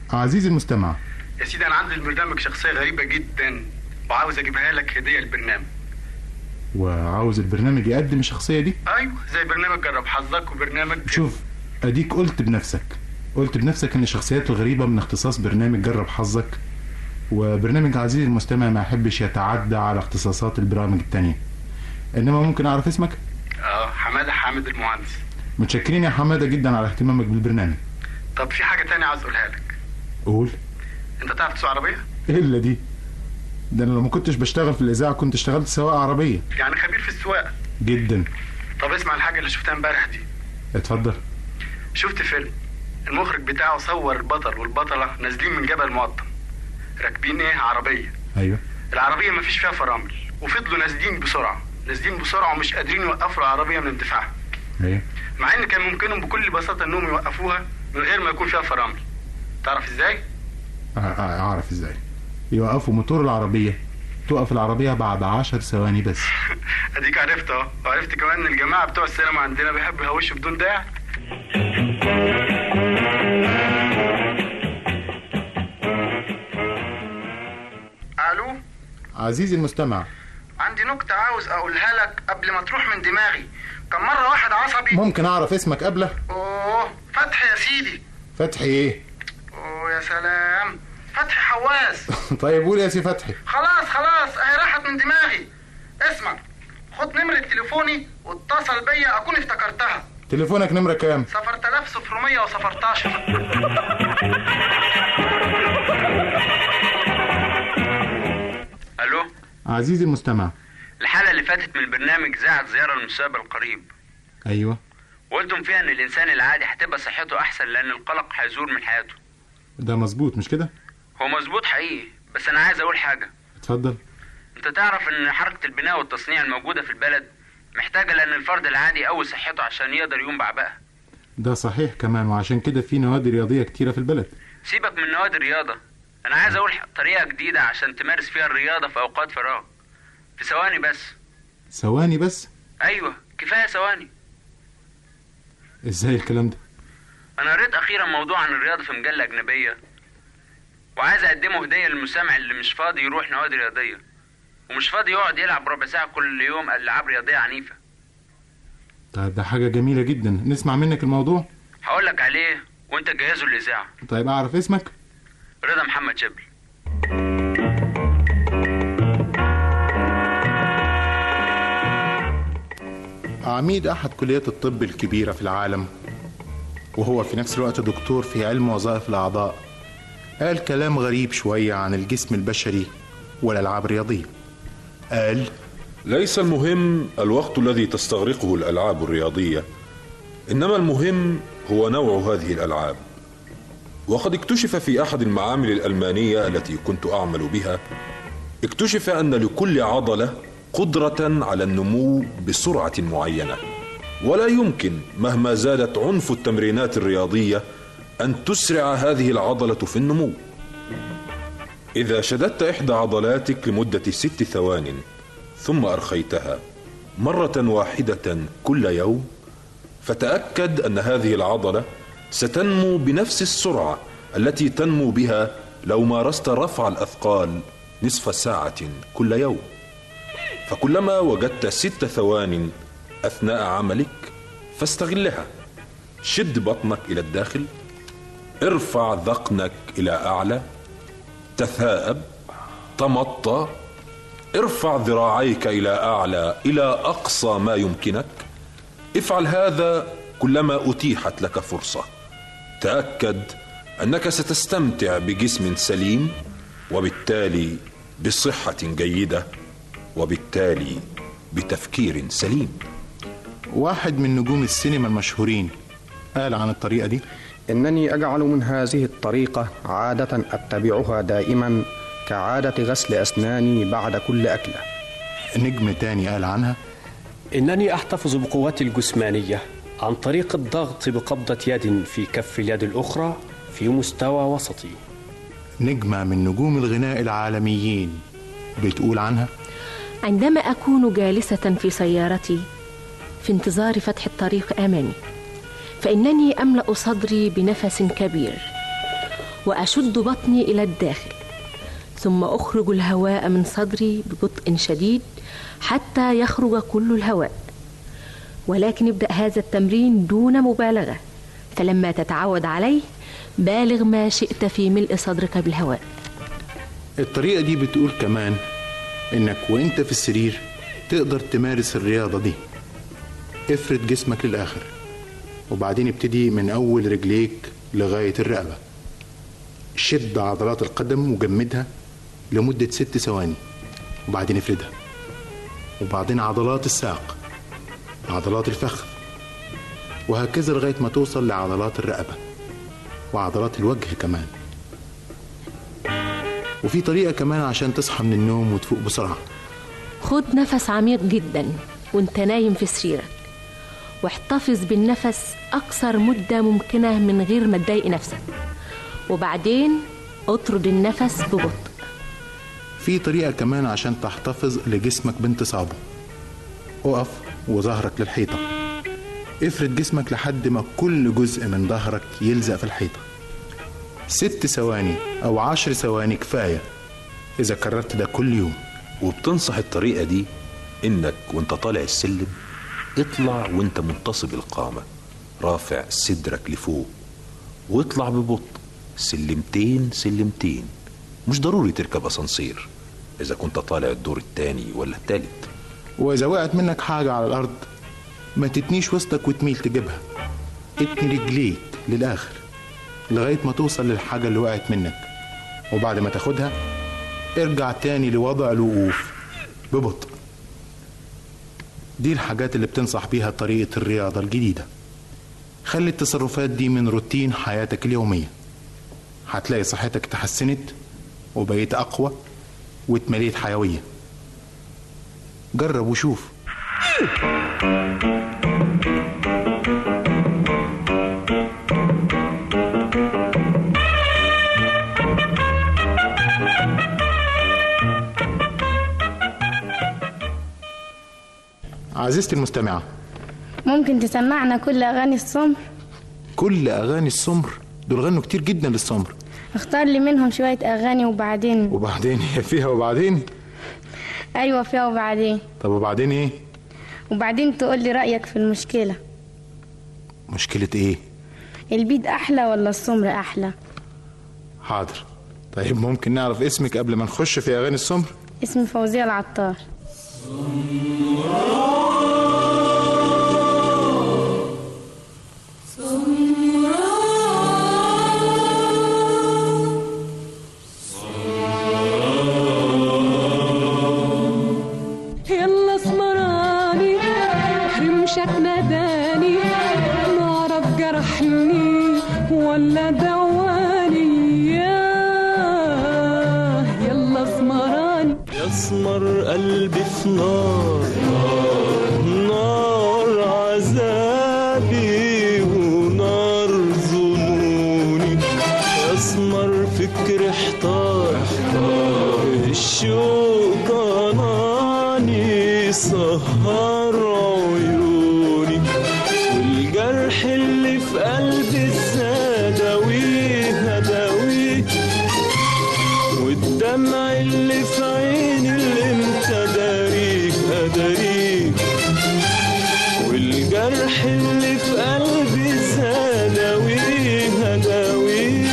عزيزي المستمع، يا سيدي انا عندي البرنامج شخصيه غريبه جدا وعاوز اجيبها لك هديه للبرنامج. وعاوز البرنامج يقدم الشخصيه دي؟ ايوه، زي برنامج جرب حظك وبرنامج شوف، اديك قلت بنفسك ان الشخصيات الغريبه من اختصاص برنامج جرب حظك، وبرنامج عزيزي المستمع ما يحبش يتعدى على اختصاصات البرامج التانية. انما ممكن اعرف اسمك؟ حماده حامد المهندس. متشكرين يا حماده جدا على اهتمامك بالبرنامج. طب في حاجه تانية عاوز اقولها لك. قول. انت تعرف تسوق عربيه؟ ايه اللي دي؟ ده انا لو ما كنتش بشتغل في الاذاعه كنت اشتغلت سواق عربيه. يعني خبير في السواقه جدا. طب اسمع الحاجه اللي شفتها امبارح دي. اتفضل. شفت فيلم المخرج بتاعه صور البطل والبطله نازلين من جبل مقطم راكبين عربيه. ايوه. العربيه ما فيش فيها فرامل وفضلوا نازلين بسرعه ومش قادرين يوقفوا العربيه من اندفاعها. ايوه. مع ان كان ممكنهم بكل بساطه انهم يوقفوها من غير ما يكون فيها فرامل. تعرف ازاي؟ اعرف ازاي. يوقفوا موتور العربيه، توقف العربيه بعد 10 ثواني بس. اديك عرفت اهو، وعرفت كمان ان الجماعه بتوع السينما عندنا بيحبوا يهوشوا بدون داعي. الو عزيزي المستمع، عندي نكته عاوز اقولها لك قبل ما تروح من دماغي. كان مره واحد عصبي. ممكن اعرف اسمك قبله؟ فتحي يا سيدي. فتحي ايه؟ يا سلام، فتحي حواس. طيب قول يا سي فتحي. خلاص اهي راحت من دماغي. اسمع، خد نمرة تليفوني واتصل بيا اكون افتكرتها. تليفونك نمرة كام؟ 00117. الو عزيزي المستمع، الحلقة اللي فاتت من البرنامج ذاعت زيارة للمستقبل القريب. ايوه. وقلتم فيها ان الانسان العادي هتبقى صحته احسن لان القلق هيزور من حياته. ده مظبوط مش كده؟ هو مظبوط حقيقي، بس انا عايز اقول حاجة. اتفضل. انت تعرف ان حركة البناء والتصنيع الموجودة في البلد محتاجة لان الفرد العادي يقوي صحته عشان يقدر يقوم بعبائها. ده صحيح كمان، وعشان كده في نوادي رياضية كتيرة في البلد. سيبك من نوادي الرياضة، انا عايز اقول طريقة جديدة عشان تمارس فيها الرياضة في اوقات فراغ. في ثواني بس. ثواني بس؟ ايوه، كفاية ثواني. ازاي الكلام ده؟ انا قريت اخيرا موضوع عن الرياضة في مجلة اجنبية، وعايز اقدمه هدية للمستمع اللي مش فاضي يروح نوادي رياضية ومش فاضي يقعد يلعب ربع ساعة كل يوم العاب رياضية عنيفة. طيب ده حاجة جميلة جدا، نسمع منك الموضوع. هقولك عليه وانت جهزه للإذاعة. طيب اعرف اسمك؟ رضا محمد شبل. عميد احد كليات الطب الكبيرة في العالم، وهو في نفس الوقت دكتور في علم وظائف الاعضاء، قال كلام غريب شوية عن الجسم البشري والالعاب الرياضية. قال: ليس المهم الوقت الذي تستغرقه الألعاب الرياضية، إنما المهم هو نوع هذه الألعاب. وقد اكتشف في أحد المعامل الألمانية التي كنت أعمل بها، اكتشف أن لكل عضلة قدرة على النمو بسرعة معينة، ولا يمكن مهما زادت عنف التمرينات الرياضية أن تسرع هذه العضلة في النمو. إذا شددت إحدى عضلاتك لمدة 6 ثوان ثم أرخيتها مرة واحدة كل يوم، فتأكد أن هذه العضلة ستنمو بنفس السرعة التي تنمو بها لو مارست رفع الأثقال نصف ساعة كل يوم. فكلما وجدت 6 ثوان أثناء عملك فاستغلها. شد بطنك إلى الداخل، ارفع ذقنك إلى أعلى، تثاءب، تمطى، ارفع ذراعيك إلى أعلى إلى أقصى ما يمكنك. افعل هذا كلما أتيحت لك فرصة. تأكد أنك ستستمتع بجسم سليم، وبالتالي بصحة جيدة، وبالتالي بتفكير سليم. واحد من نجوم السينما المشهورين قال عن الطريقة دي: إنني أجعل من هذه الطريقة عادة أتبعها دائما كعادة غسل أسناني بعد كل أكلة. نجم تاني قال عنها: إنني أحتفظ بقوتي الجسمانية عن طريق الضغط بقبضة يد في كف اليد الأخرى في مستوى وسطي. نجمة من نجوم الغناء العالميين بتقول عنها: عندما أكون جالسة في سيارتي في انتظار فتح الطريق أمامي، فإنني أملأ صدري بنفس كبير، وأشد بطني إلى الداخل، ثم أخرج الهواء من صدري ببطء شديد حتى يخرج كل الهواء. ولكن ابدأ هذا التمرين دون مبالغة، فلما تتعود عليه بالغ ما شئت في ملء صدرك بالهواء. الطريقة دي بتقول كمان إنك وإنت في السرير تقدر تمارس الرياضة دي. افرد جسمك للآخر، وبعدين ابتدي من أول رجليك لغاية الرقبة. شد عضلات القدم وجمدها لمدة 6 ثواني، وبعدين افردها. وبعدين عضلات الساق، عضلات الفخذ، وهكذا لغاية ما توصل لعضلات الرقبة وعضلات الوجه كمان. وفي طريقة كمان عشان تصحى من النوم وتفوق بسرعة. خد نفس عميق جدا وانت نايم في سريرك، واحتفظ بالنفس أقصر مدة ممكنة من غير ما تضايق نفسك، وبعدين اطرد النفس ببطء. في طريقة كمان عشان تحتفظ لجسمك بانتصابه. اقف وظهرك للحيطة، افرد جسمك لحد ما كل جزء من ظهرك يلزق في الحيطة. 6 ثواني أو 10 ثواني كفاية إذا كررت ده كل يوم. وبتنصح الطريقة دي إنك وانت طالع السلم اطلع وانت منتصب القامة، رافع صدرك لفوق، واطلع ببطء سلمتين سلمتين. مش ضروري تركب أسانسير إذا كنت طالع الدور الثاني ولا الثالث. وإذا وقعت منك حاجة على الأرض ما تتنيش وسطك وتميل تجيبها، اتني رجليك للآخر لغاية ما توصل للحاجة اللي وقعت منك، وبعد ما تاخدها ارجع تاني لوضع الوقوف ببطء. دي الحاجات اللي بتنصح بيها طريقة الرياضة الجديدة. خلي التصرفات دي من روتين حياتك اليومية، هتلاقي صحتك تحسنت وبقيت أقوى واتمليت حيوية. جرب وشوف. عزيزتي المستمعة، ممكن تسمعنا كل أغاني السمر؟ كل أغاني السمر؟ دول غنوا كتير جدا للسمر. اختار لي منهم شوية أغاني وبعدين هي فيها وبعدين؟ أيوة فيها وبعدين. طب وبعدين إيه؟ وبعدين تقول لي رأيك في المشكلة. مشكلة إيه؟ البيض أحلى ولا السمر أحلى؟ حاضر. طيب ممكن نعرف اسمك قبل ما نخش في أغاني السمر؟ اسمي فوزية العطار. يلا اسمراني رمشك ناداني، نعرف جرحني ولا دواني. يلا اسمراني يا اسمر قلبي في نار، نار عذابي ونار ظنوني. يا اسمر فكر احتار، الشوق طناني سهر عيوني. والجرح اللي في قلبي الزادويه هداويه، والدمع اللي في عيني اللي امتى داريك هداريك. والجرح اللي في قلبي الزادويه هداويه،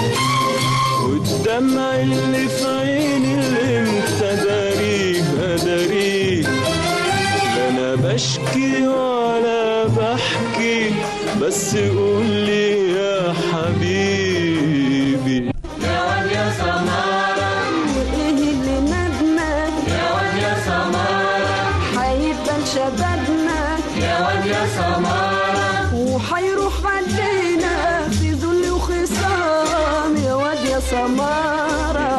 والدمع اللي في عيني اللي امتى داريك هداريك. لا انا بشكي ولا بحكي، بس قولي يا حبيبي. يا واد يا سمارة، ايه اللي ندمك يا واد يا سمارة، هيفضل شبابنا يا واد يا سمارة، وهيروح علينا في ذل وخصام. يا واد يا سمارة،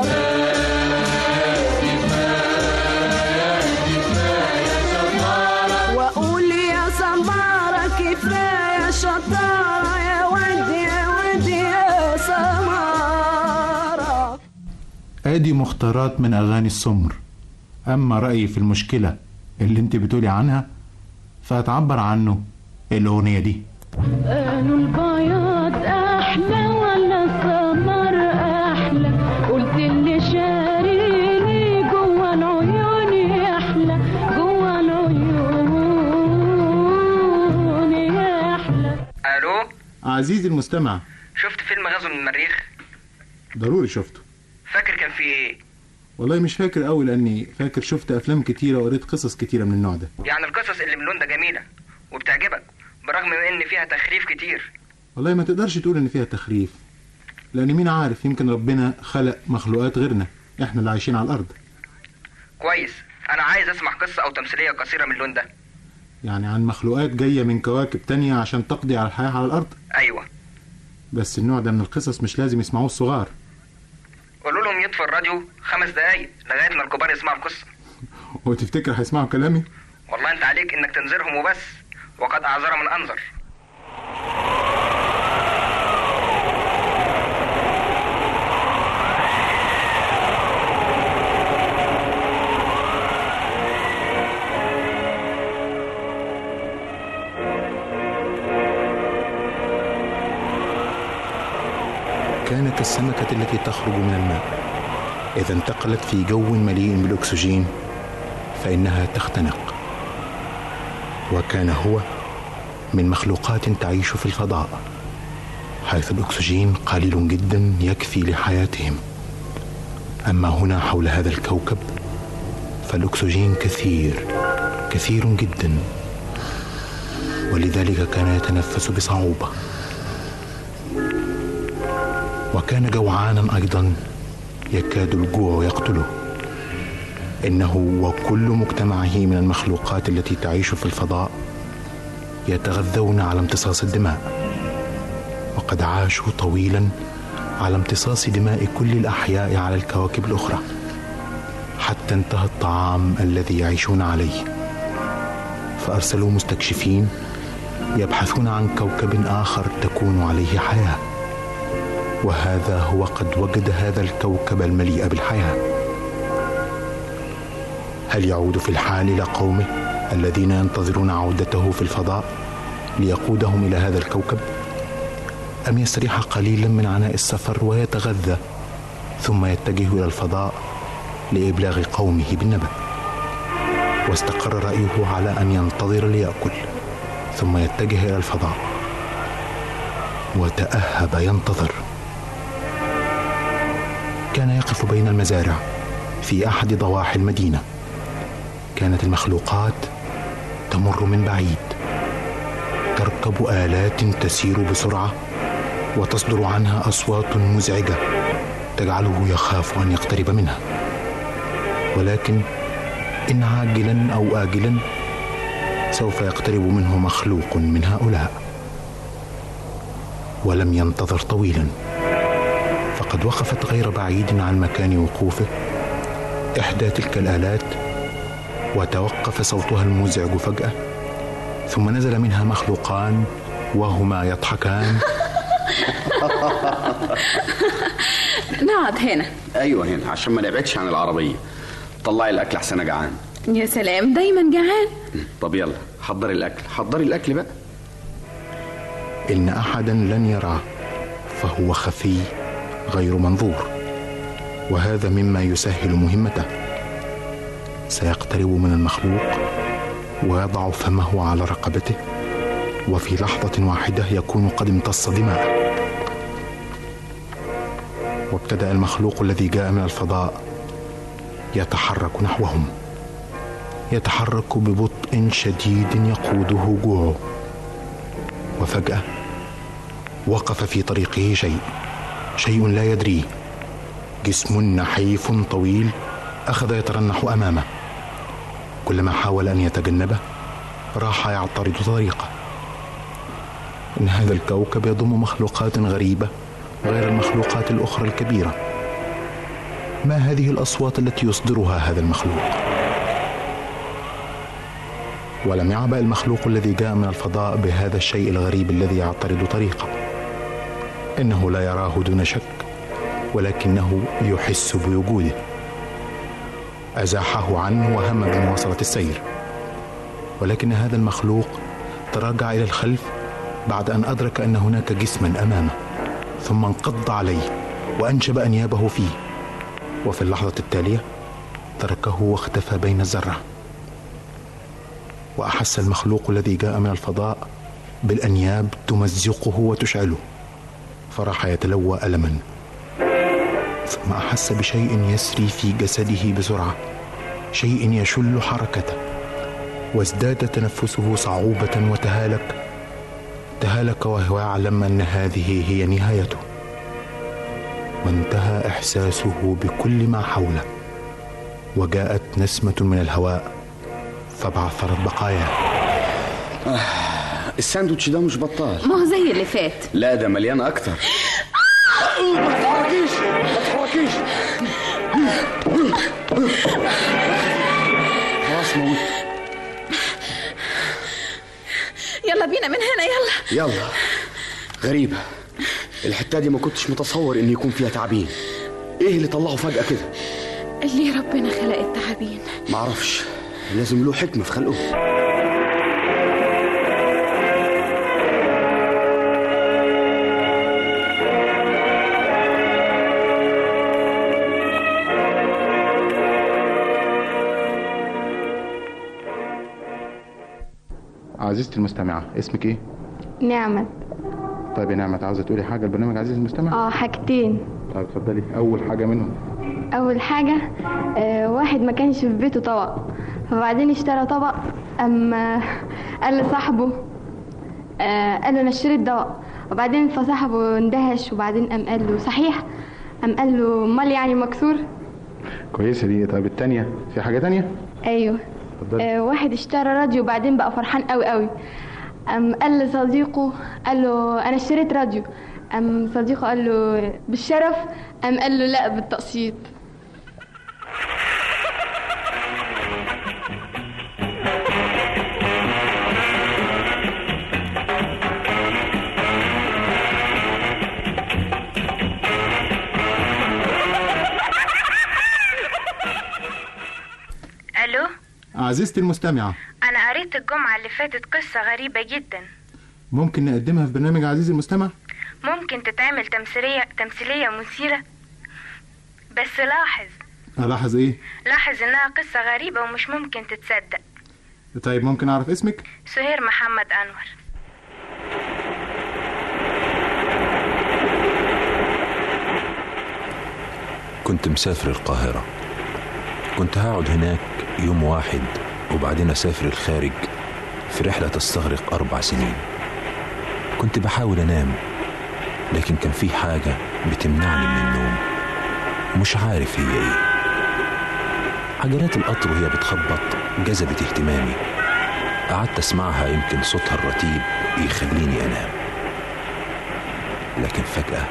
واقول يا سمارة كفاية شطارة. يا واد يا واد يا سمارة. ادي مختارات من اغاني السمر. اما رأيي في المشكلة اللي انت بتقولي عنها فهتعبر عنه الاغنية دي. قالوا البياض احلى ولا السمر عزيزي المستمع، شفت فيلم غزو من المريخ؟ ضروري شفته. فاكر كان فيه ايه؟ والله مش فاكر قوي، لاني فاكر شفت افلام كتيره وقريت قصص كتيره من النوع ده. يعني القصص اللي من اللون ده جميله وبتعجبك برغم من ان فيها تخريف كتير. والله ما تقدرش تقول ان فيها تخريف، لان مين عارف، يمكن ربنا خلق مخلوقات غيرنا، احنا اللي عايشين على الارض. كويس، انا عايز اسمع قصه او تمثيليه قصيره من اللون ده. يعني عن مخلوقات جايه من كواكب تانية عشان تقضي على الحياه على الارض؟ ايوه. بس النوع ده من القصص مش لازم يسمعوه الصغار. قولوا لهم يطفوا الراديو 5 دقايق لغايه ما الكبار يسمعوا القصه. وتفتكر هيسمعوا كلامي؟ والله انت عليك انك تنذرهم وبس، وقد اعذر من انذر. كان كالسمكة التي تخرج من الماء، إذا انتقلت في جو مليء بالأكسجين فإنها تختنق. وكان هو من مخلوقات تعيش في الفضاء، حيث الأكسجين قليل جدا يكفي لحياتهم. أما هنا حول هذا الكوكب فالأكسجين كثير جدا، ولذلك كان يتنفس بصعوبة. وكان جوعانا أيضا يكاد الجوع يقتله. إنه وكل مجتمعه من المخلوقات التي تعيش في الفضاء يتغذون على امتصاص الدماء، وقد عاشوا طويلا على امتصاص دماء كل الأحياء على الكواكب الأخرى، حتى انتهى الطعام الذي يعيشون عليه. فأرسلوا مستكشفين يبحثون عن كوكب آخر تكون عليه حياة، وهذا هو قد وجد هذا الكوكب المليء بالحياة. هل يعود في الحال إلى قومه الذين ينتظرون عودته في الفضاء ليقودهم إلى هذا الكوكب، أم يستريح قليلا من عناء السفر ويتغذى ثم يتجه إلى الفضاء لإبلاغ قومه بالنبأ؟ واستقر رأيه على أن ينتظر ليأكل ثم يتجه إلى الفضاء، وتأهب ينتظر. كان يقف بين المزارع في أحد ضواحي المدينة. كانت المخلوقات تمر من بعيد، تركب آلات تسير بسرعة وتصدر عنها أصوات مزعجة تجعله يخاف أن يقترب منها. ولكن إن عاجلا أو آجلا سوف يقترب منه مخلوق من هؤلاء. ولم ينتظر طويلا، فقد وقفت غير بعيد عن مكان وقوفه إحدى تلك الآلات، وتوقف صوتها المزعج فجأة، ثم نزل منها مخلوقان وهما يضحكان. نقعد هنا. ايوه هنا عشان ما نبعدش عن العربيه. طلعي الاكل احسن انا جعان. يا سلام، دايما جعان. طب يلا حضري الاكل بقى. إن أحدا لن يراه، فهو خفي غير منظور، وهذا مما يسهل مهمته. سيقترب من المخلوق ويضع فمه على رقبته، وفي لحظة واحدة يكون قد امتص دماءه. وابتدأ المخلوق الذي جاء من الفضاء يتحرك نحوهم، يتحرك ببطء شديد يقوده جوعه. وفجأة وقف في طريقه شيء لا يدريه. جسم نحيف طويل أخذ يترنح أمامه. كلما حاول أن يتجنبه راح يعترض طريقه. إن هذا الكوكب يضم مخلوقات غريبة غير المخلوقات الأخرى الكبيرة. ما هذه الأصوات التي يصدرها هذا المخلوق؟ ولم يعبأ المخلوق الذي جاء من الفضاء بهذا الشيء الغريب الذي يعترض طريقه. إنه لا يراه دون شك، ولكنه يحس بوجوده. أزاحه عنه وهم بمواصلة السير، ولكن هذا المخلوق تراجع إلى الخلف بعد أن أدرك أن هناك جسما أمامه، ثم انقض عليه وأنشب أنيابه فيه، وفي اللحظة التالية تركه واختفى بين الزرع. وأحس المخلوق الذي جاء من الفضاء بالأنياب تمزقه وتشعله، فراح يتلوى ألما، ثم أحس بشيء يسري في جسده بسرعة، شيء يشل حركته، وازداد تنفسه صعوبة وتهالك وهو يعلم أن هذه هي نهايته، وانتهى إحساسه بكل ما حوله، وجاءت نسمة من الهواء فبعثرت بقاياه. الساندوتش ده مش بطال. ما هو زي اللي فات. لا ده مليان اكتر. ما تتحركيش ما تتحركيش. خلاص موت. يلا بينا من هنا يلا. يلا. غريبة الحتة دي ما كنتش متصور ان يكون فيها تعابين. ايه اللي طلعه فجأة كده؟ اللي ربنا خلق التعابين. معرفش، لازم له حكمة في خلقه. عزيزتي المستمعة، اسمك ايه؟ نعمت. طيب يا نعمت، عاوزة تقولي حاجة البرنامج عزيزي المستمع؟ حاجتين. طيب اتفضلي. أول حاجة منهم. أول حاجة واحد ما كانش في بيته طبق، فبعدين اشترى طبق، قال لصاحبه قال له أنا اشتريت دواء، وبعدين فصاحبه اندهش، وبعدين قال له صحيح، قال له امال يعني مكسور. كويسة دي. طيب التانية، في حاجة تانية؟ أيوه. واحد اشترى راديو، وبعدين بقى فرحان قوي قوي، قال لصديقه، قال له انا اشتريت راديو، صديقه قال له بالشرف، قال له لا بالتقسيط. الو عزيزتي المستمعة، أنا قريت الجمعة اللي فاتت قصة غريبة جدا. ممكن نقدمها في برنامج عزيزي المستمع؟ ممكن تتعمل تمثيلية مثيرة، بس لاحظ. ألاحظ إيه؟ لاحظ إنها قصة غريبة ومش ممكن تتصدق. طيب ممكن أعرف اسمك؟ سهير محمد أنور. كنت مسافر القاهرة، كنت هقعد هناك يوم واحد وبعدين أسافر الخارج في رحلة تستغرق 4 سنين. كنت بحاول أنام، لكن كان في حاجة بتمنعني من النوم، مش عارف هي إيه. عجلات القطر وهي بتخبط جذبت اهتمامي، قعدت أسمعها، يمكن صوتها الرتيب يخليني أنام. لكن فجأة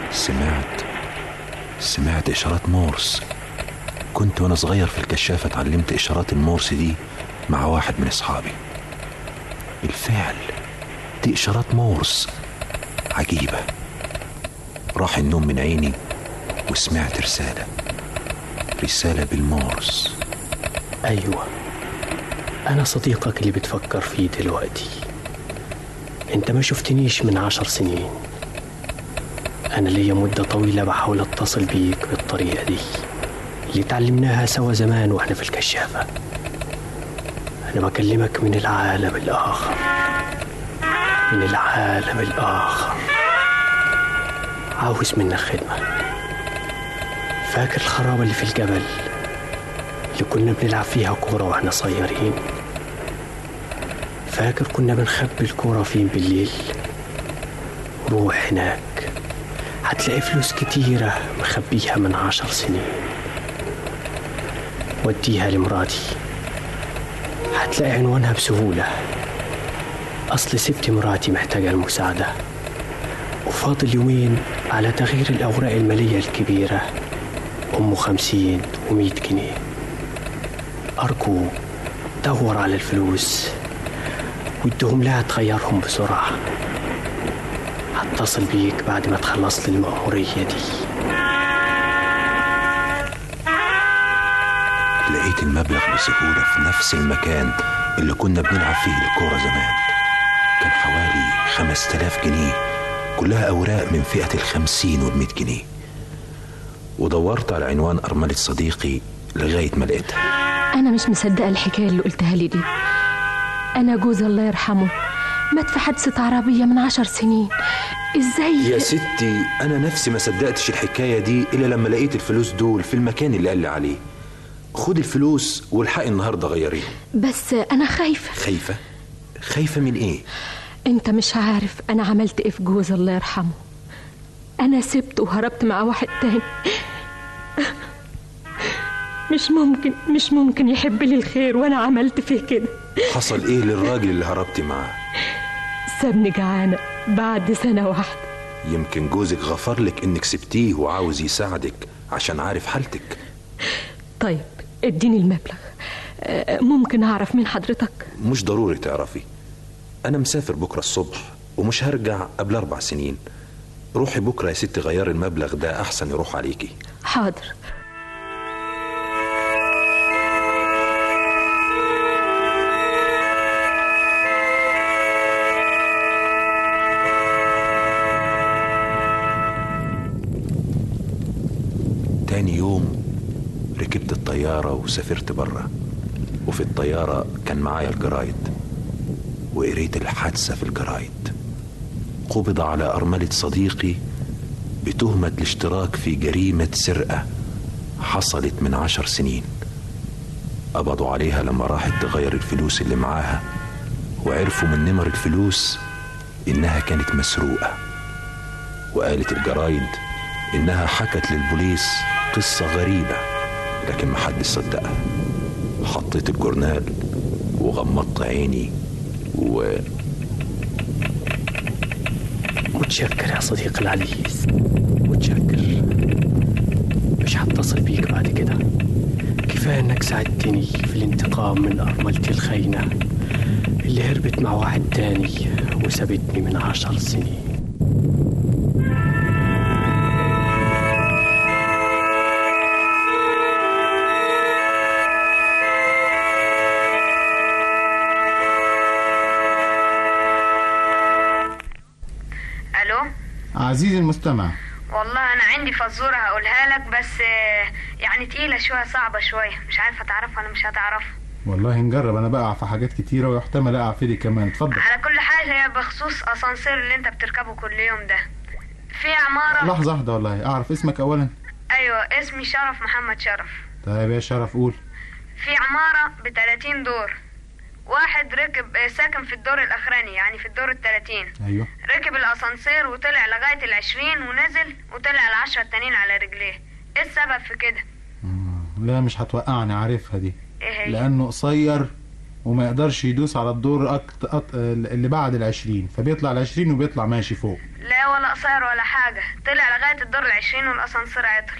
سمعت إشارات مورس. كنت وأنا صغير في الكشافة اتعلمت إشارات المورس دي مع واحد من أصحابي. بالفعل دي إشارات مورس عجيبة. راح النوم من عيني وسمعت رسالة بالمورس. أيوة، أنا صديقك اللي بتفكر فيه دلوقتي. أنت ما شفتنيش من 10 سنين. أنا ليا مدة طويلة بحاول أتصل بيك بالطريقة دي اللي تعلمناها سوا زمان وإحنا في الكشافة. أنا بكلمك من العالم الآخر، من العالم الآخر. عاوز منك خدمة. فاكر الخرابة اللي في الجبل اللي كنا بنلعب فيها كورة وإحنا صغيرين؟ فاكر كنا بنخبي الكورة فين بالليل؟ روح هناك، هتلاقي فلوس كتيرة مخبيها من 10 سنين. وديها لمراتي، هتلاقي عنوانها بسهولة. أصل سبت مراتي محتاجة المساعدة، وفاضل يومين على تغيير الأوراق المالية الكبيرة 50 و100 جنيه. أرجوك دور على الفلوس وادهم لها تغيرهم بسرعة. هتصل بيك بعد ما تخلص لي المأمورية دي. لقيت المبلغ بسهولة في نفس المكان اللي كنا بنلعب فيه الكورة زمان. كان حوالي 5000 جنيه، كلها أوراق من فئة 50 و100 جنيه. ودورت على عنوان أرملة صديقي لغاية ما لقيتها. أنا مش مصدقة الحكاية اللي قلتها لي دي. أنا جوزي الله يرحمه مات في حادثة عربية من 10 سنين. ازاي يا ستي انا نفسي ما صدقتش الحكاية دي الا لما لقيت الفلوس دول في المكان اللي قال لي عليه. خد الفلوس والحقي النهاردة غيريهم. بس انا خايفة. خايفة من ايه؟ انت مش عارف انا عملت ايه في جوز الله يرحمه. انا سبته وهربت مع واحد تاني. مش ممكن يحب لي الخير وانا عملت فيه كده. حصل ايه للراجل اللي هربتي معاه؟ سابني جعانة بعد سنة واحدة. يمكن جوزك غفر لك انك سبتيه وعاوز يساعدك عشان عارف حالتك. طيب اديني المبلغ. ممكن اعرف من حضرتك؟ مش ضروري تعرفي. انا مسافر بكرة الصبح ومش هرجع قبل 4 سنين. روحي بكرة يا ستي غيري المبلغ ده احسن يروح عليكي. حاضر. تاني يوم ركبت الطيارة وسافرت برا، وفي الطيارة كان معايا الجرايد وقريت الحادثة في الجرايد. قبض على أرملة صديقي بتهمة الاشتراك في جريمة سرقة حصلت من 10 سنين. قبضوا عليها لما راحت تغير الفلوس اللي معاها، وعرفوا من نمر الفلوس إنها كانت مسروقة. وقالت الجرايد إنها حكت للبوليس قصة غريبة، لكن محدش صدقها. حطيت الجورنال وغمضت عيني متشكر يا صديقي العزيز، متشكر. مش هتصل بيك بعد كده. كفاية انك ساعدتني في الانتقام من أرملتي الخاينة اللي هربت مع واحد تاني وسابتني من 10 سنين. عزيزي المستمع، والله انا عندي فزوره هقولها لك، بس يعني تقيله شويه، صعبه شويه، مش عارفه تعرفها ولا مش هتعرفها. والله نجرب. انا بقع في حاجات كتيره ويحتمل اقع في دي كمان. اتفضل. على كل حاجه هي بخصوص اسانسير اللي انت بتركبه كل يوم ده. في عماره. لحظه واحده، والله اعرف اسمك اولا؟ ايوه اسمي شرف محمد شرف. طيب يا شرف قول. في عماره ب30 دور. واحد ركب ساكن في الدور الاخراني، يعني في الدور ال30. ايوه. ركب الاسانسير وطلع لغايه ال20 ونزل وطلع ال10 التانيين على رجليه. ايه السبب في كده؟ لا مش هتوقعني، عارفها دي. ايه هي؟ لانه قصير وما يقدرش يدوس على الدور اللي بعد ال20، فبيطلع ال20 وبيطلع ماشي فوق. لا ولا قصير ولا حاجه، طلع لغايه الدور ال20 والاسانسير عطل.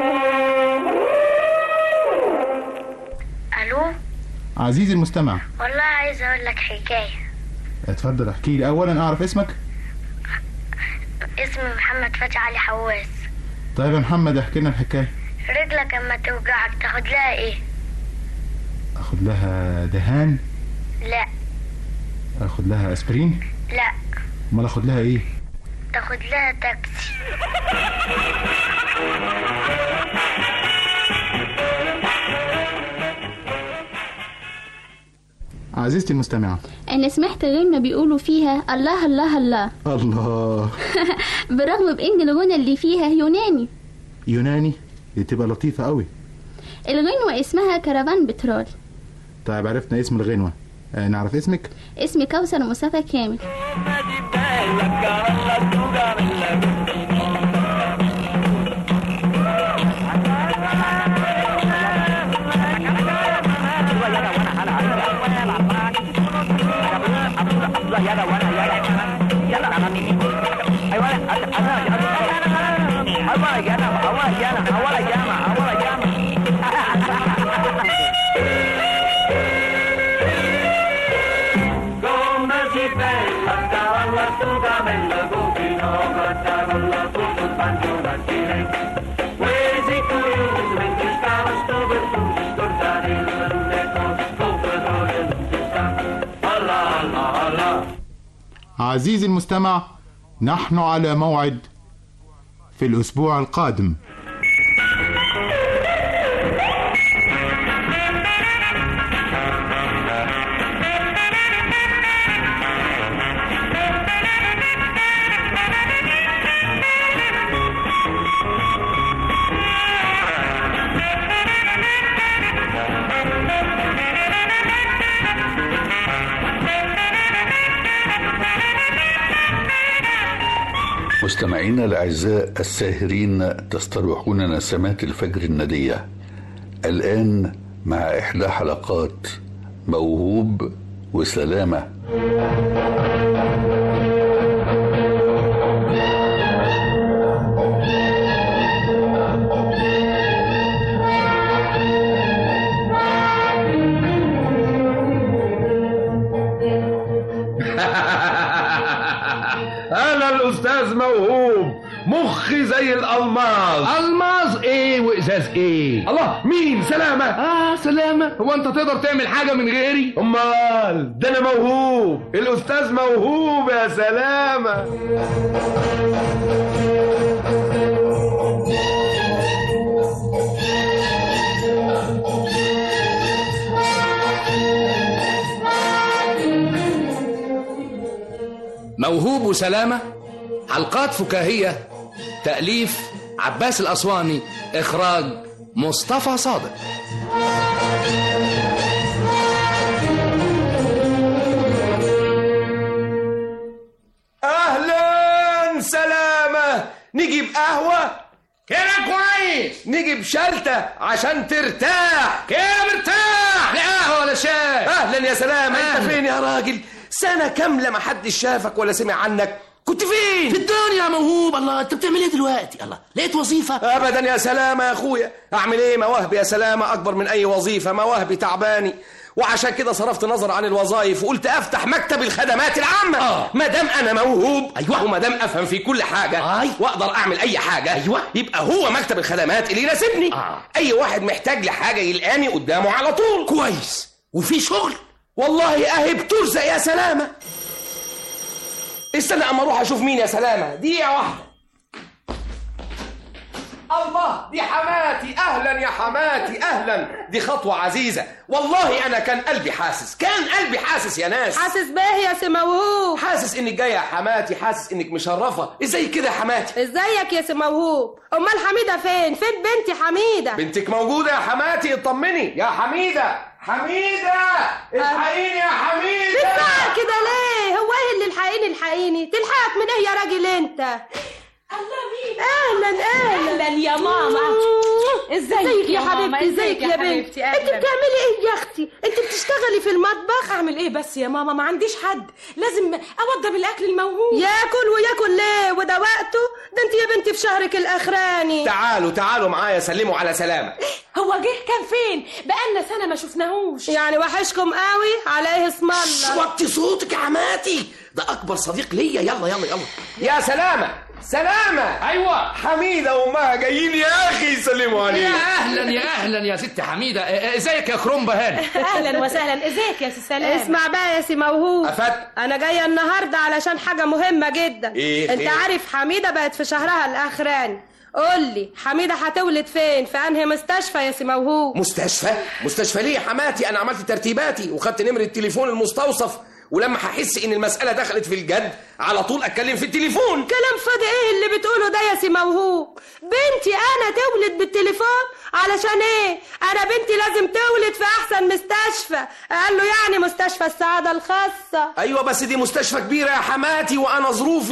الو عزيزي المستمع، والله عايز اقول لك حكايه. اتفضل احكي لي. اولا اعرف اسمك؟ اسمي محمد فتحي علي حواس. طيب يا محمد احكي لنا الحكايه. رجلك اما توجعك تاخد لها ايه؟ اخد لها دهان؟ لا. اخد لها اسبرين؟ لا. امال اخد لها ايه؟ تاخد لها تاكسي. عزيزتي المستمعة، أنا سمعت غنى بيقولوا فيها الله الله الله الله. بالرغم بإن الغنى اللي فيها يوناني دي تبقى لطيفة قوي. الغنوة اسمها كرفان بترول. طيب عرفنا اسم الغنوة. نعرف اسمك؟ اسمي كوثر مصطفى كامل. عزيزي المستمع، نحن على موعد في الأسبوع القادم. مستمعينا الأعزاء الساهرين تستروحون نسمات الفجر الندية. الآن مع إحدى حلقات موهوب وسلامة. أنا الأستاذ موهوب، مخي زي الألماظ. ألماظ إيه وإزاز إيه؟ الله، مين؟ سلامة؟ سلامة؟ هو أنت تقدر تعمل حاجة من غيري؟ أمال ده أنا موهوب، الأستاذ موهوب يا سلامة. موهوب وسلامة، حلقات فكاهية، تأليف عباس الأسواني، إخراج مصطفى صادق. أهلا سلامة، نجيب قهوة كده كويس، نجيب شلتة عشان ترتاح كده مرتاح، لا قهوة ولا شاي. أهلا يا سلامة. أنت فين يا راجل؟ سنة كاملة ما حدش شافك ولا سمع عنك، كنت فين؟ في الدنيا يا موهوب. الله، انت بتعمل ايه دلوقتي؟ الله، لقيت وظيفة؟ ابدا يا سلامة يا اخويا، اعمل ايه؟ مواهبي يا سلامة اكبر من اي وظيفة، مواهبي تعباني، وعشان كده صرفت نظر عن الوظائف وقلت افتح مكتب الخدمات العامة. ما دام انا موهوب، ايوه، وما دام افهم في كل حاجة، واقدر اعمل اي حاجة، ايوه، يبقى هو مكتب الخدمات اللي يناسبني. اي واحد محتاج لحاجة يلقاني قدامه على طول. كويس، وفي شغل؟ والله اهي بترزق يا سلامة. استنى اما اروح اشوف مين يا سلامة، دقيقة واحدة. الله، دي حماتي. اهلا يا حماتي، اهلا. دي خطوة عزيزة، والله انا كان قلبي حاسس يا ناس. حاسس بايه يا سي موهوب؟ حاسس انك جاية يا حماتي، حاسس انك مشرفة. ازاي كده يا حماتي؟ ازيك يا سي موهوب؟ امال حميدة فين بنتي حميدة؟ بنتك موجودة يا حماتي، اطمني يا حميدة. حميدة، الحقيني يا حميدة. بتزعق كده ليه؟ هو ايه اللي الحقيني تلحقك من ايه يا راجل انت؟ اهلا يا ماما. ازيك يا حبيبتي؟ ازيك يا بنتي؟ انت بتعملي ايه يا اختي؟ انت بتشتغلي في المطبخ؟ اعمل ايه بس يا ماما؟ ما عنديش حد، لازم اوضب الاكل الموهوب. ياكل ليه؟ وده وقته؟ ده انت يا بنتي في شهرك الاخراني. تعالوا معايا، سلموا على سلامة. هو جه كان فين؟ بقالنا سنة ما شفناهوش. يعني وحشكم قوي؟ على ايه اسم الله؟ وطي صوتك يا حماتي، ده اكبر صديق ليا. يلا يا سلامة. ايوه، حميدة وامها جايين يا اخي يسلموا عليك. يا اهلا يا ست حميدة. ازيك يا كرومبا هاني؟ اهلا وسهلا. ازيك يا سي سلام؟ اسمع بقى يا سي موهوب، افت، انا جايه النهارده علشان حاجه مهمه جدا. إيه؟ انت عارف حميدة بقت في شهرها الاخراني. قول لي حميدة هتولد فين؟ في انهي مستشفى يا سي موهوب؟ مستشفى ليه يا حماتي؟ انا عملت ترتيباتي وخدت نمرة التليفون المستوصف، ولما هحس ان المسألة دخلت في الجد على طول اتكلم في التليفون. كلام فاضي ايه اللي بتقوله ده يا سي موهوب؟ بنتي انا تولد بالتليفون؟ علشان ايه؟ انا بنتي لازم تولد في احسن مستشفى. قال له يعني مستشفى السعادة الخاصة. ايوه بس دي مستشفى كبيرة يا حماتي، وانا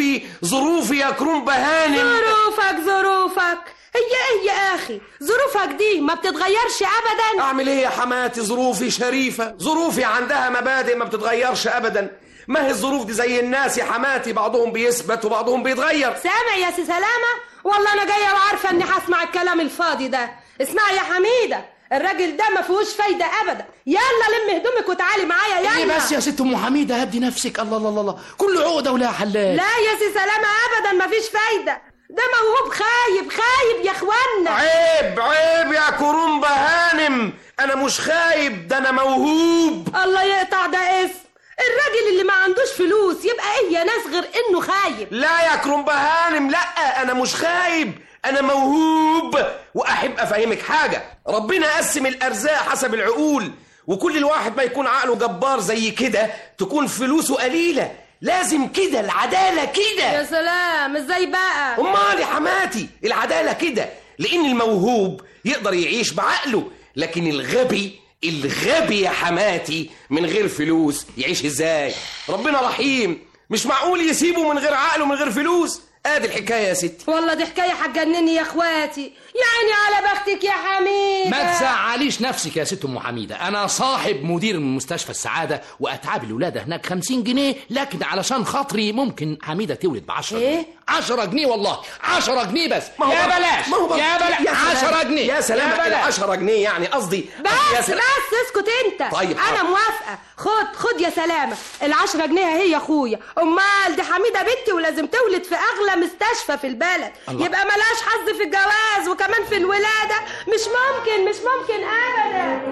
ظروفي يا كرومبا هانم. ظروفك هي يا اخي، ظروفك دي ما بتتغيرش ابدا. اعمل ايه يا حماتي؟ ظروفي شريفة، ظروفي عندها مبادئ ما بتتغيرش ابدا. ما هي الظروف دي زي الناس يا حماتي، بعضهم بيثبت وبعضهم بيتغير. سامع يا سي سلامة؟ والله انا جايه وعارفه اني هسمع الكلام الفاضي ده. اسمعي يا حميدة، الراجل ده ما فيهوش فايده ابدا. يلا لم هدومك وتعالي معايا. يلا ايه بس يا ست ام حميدة، هدي نفسك. الله، كل عقده ولها حلال. لا يا سي سلامة ابدا ما فيش فايده. ده موهوب خايب يا اخوانا. عيب يا كرومبا هانم، انا مش خايب، ده انا موهوب. الله يقطع ده اسم. الراجل اللي ما عندوش فلوس يبقى ايه يا ناس غير انه خايب؟ لا يا كرومبا هانم، لا، انا مش خايب، انا موهوب. واحب افهمك حاجة، ربنا قسم الارزاق حسب العقول، وكل الواحد ما يكون عقله جبار زي كده تكون فلوسه قليلة. لازم كده، العدالة كده. يا سلام، ازاي بقى؟ امال يا حماتي، العدالة كده، لان الموهوب يقدر يعيش بعقله، لكن الغبي يا حماتي من غير فلوس يعيش ازاي؟ ربنا رحيم، مش معقول يسيبه من غير عقله من غير فلوس. ادي الحكايه يا ستي. والله دي حكايه هتجنني يا اخواتي، يعني على بختك يا حميده. ما تزعليش نفسك يا ست ام حميده، انا صاحب مدير من مستشفى السعاده واتعاب الولاده هناك 50 جنيه، لكن علشان خاطري ممكن حميده تولد ب 10 ايه؟ 10 جنيه والله، 10 جنيه بس. يا بلاش يا بلاش 10 جنيه يا سلام. 10 جنيه يعني قصدي بس اسكت انت. طيب انا موافقه. خد يا سلامه، ال10 جنيه هي يا اخويا. امال دي حميده بنتي ولازم تولد في اغلى مستشفى في البلد. الله. يبقى ملاش حظ في الجواز وكمان في الولاده. مش ممكن ابدا.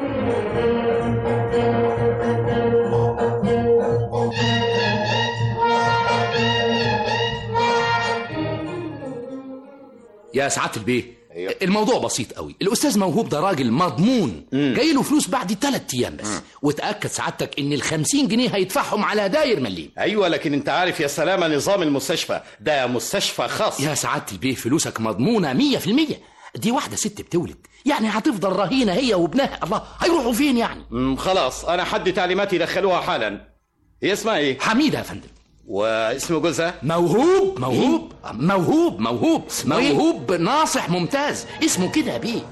يا سعاده البيه، الموضوع بسيط قوي. الاستاذ موهوب ده راجل مضمون، جاي له فلوس بعد 3 ايام بس. وتاكد سعادتك ان ال50 جنيه هيدفعهم على داير مليم. ايوه، لكن انت عارف يا سلامه نظام المستشفى ده مستشفى خاص. يا سعاده البيه فلوسك مضمونه 100%. دي واحده ست بتولد، يعني هتفضل رهينه هي وابنها. الله، هيروحوا فين يعني؟ خلاص، انا حد تعليماتي يدخلوها حالا. هي اسمها ايه؟ حميده يا فندم. واسم جوزها؟ موهوب ناصح ممتاز، اسمه كده يا بيه.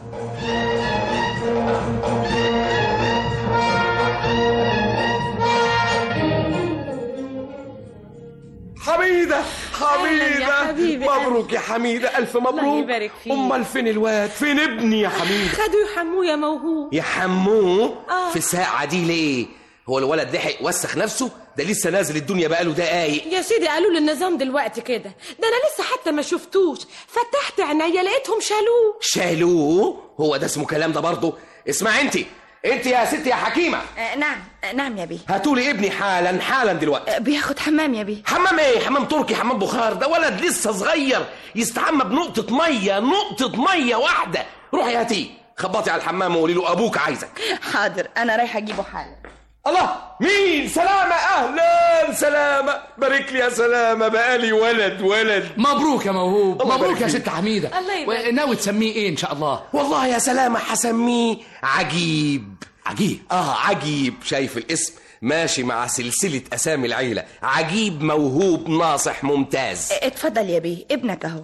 حميده مبروك يا حميده، الف مبروك. الله يبارك فيك. امال فين الواد؟ فين ابني يا حميده؟ خدوا يحموه يا موهوب. يحموه؟ في الساعه دي ليه؟ هو الولد لحق وسخ نفسه؟ ده لسه نازل الدنيا بقاله دقايق يا سيدي. قالوا لي النظام دلوقتي كده، ده انا لسه حتى ما شفتوش. فتحت عينيا لقيتهم شالوه. هو ده اسمه كلام ده برضه؟ اسمع انت يا ستي يا حكيمه. نعم يا بيه. هاتولي ابني حالا دلوقتي. بياخد حمام يا بيه. حمام ايه؟ حمام تركي، حمام بخار؟ ده ولد لسه صغير يستحمى بنقطه ميه واحده. روحي هاتيه، خبطي على الحمام وقولي له ابوك عايزك. حاضر، انا رايحه اجيبه حالا. الله، مين؟ سلامة. أهلا سلامة، بارك لي يا سلامة، بقالي ولد. مبروك يا موهوب. مبروك يا ست حميدة. الله يبارك. ناوي تسميه ايه ان شاء الله؟ والله يا سلامة هسميه عجيب. عجيب. شايف الاسم ماشي مع سلسلة أسامي العيلة، عجيب موهوب ناصح ممتاز. اتفضل يا بيه، ابنك اهو.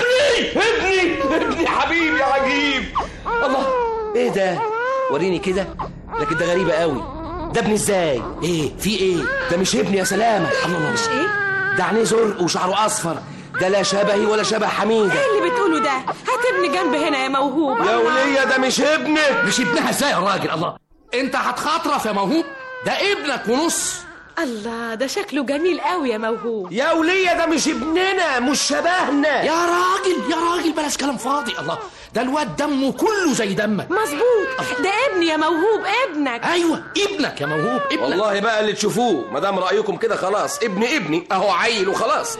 ابني حبيبي عجيب. الله، ايه ده؟ وريني كده. لكن ده غريبة قوي. ده ابني ازاي؟ ايه في ايه؟ ده مش ابني يا سلامة. الله، مش ايه؟ ده عينيه زرق وشعره اصفر. ده لا شبهي ولا شبه حميدة. ايه اللي بتقوله ده؟ هات ابني جنب هنا يا موهوب. يا ولية ده مش ابنك. مش ابنها ازاي يا راجل؟ الله، انت هتخاطرف يا موهوب، ده ابنك ونص. الله، ده شكله جميل قوي يا موهوب. يا ولية ده مش ابننا، مش شبهنا. يا راجل بلاش كلام فاضي. الله، ده الواد دمه كله زي دمك. مظبوط، ده ابني يا موهوب، ابنك. ايوه ابنك يا موهوب، ابنك. والله بقى اللي تشوفوه، ما دام رايكم كده خلاص. ابني اهو عيل وخلاص.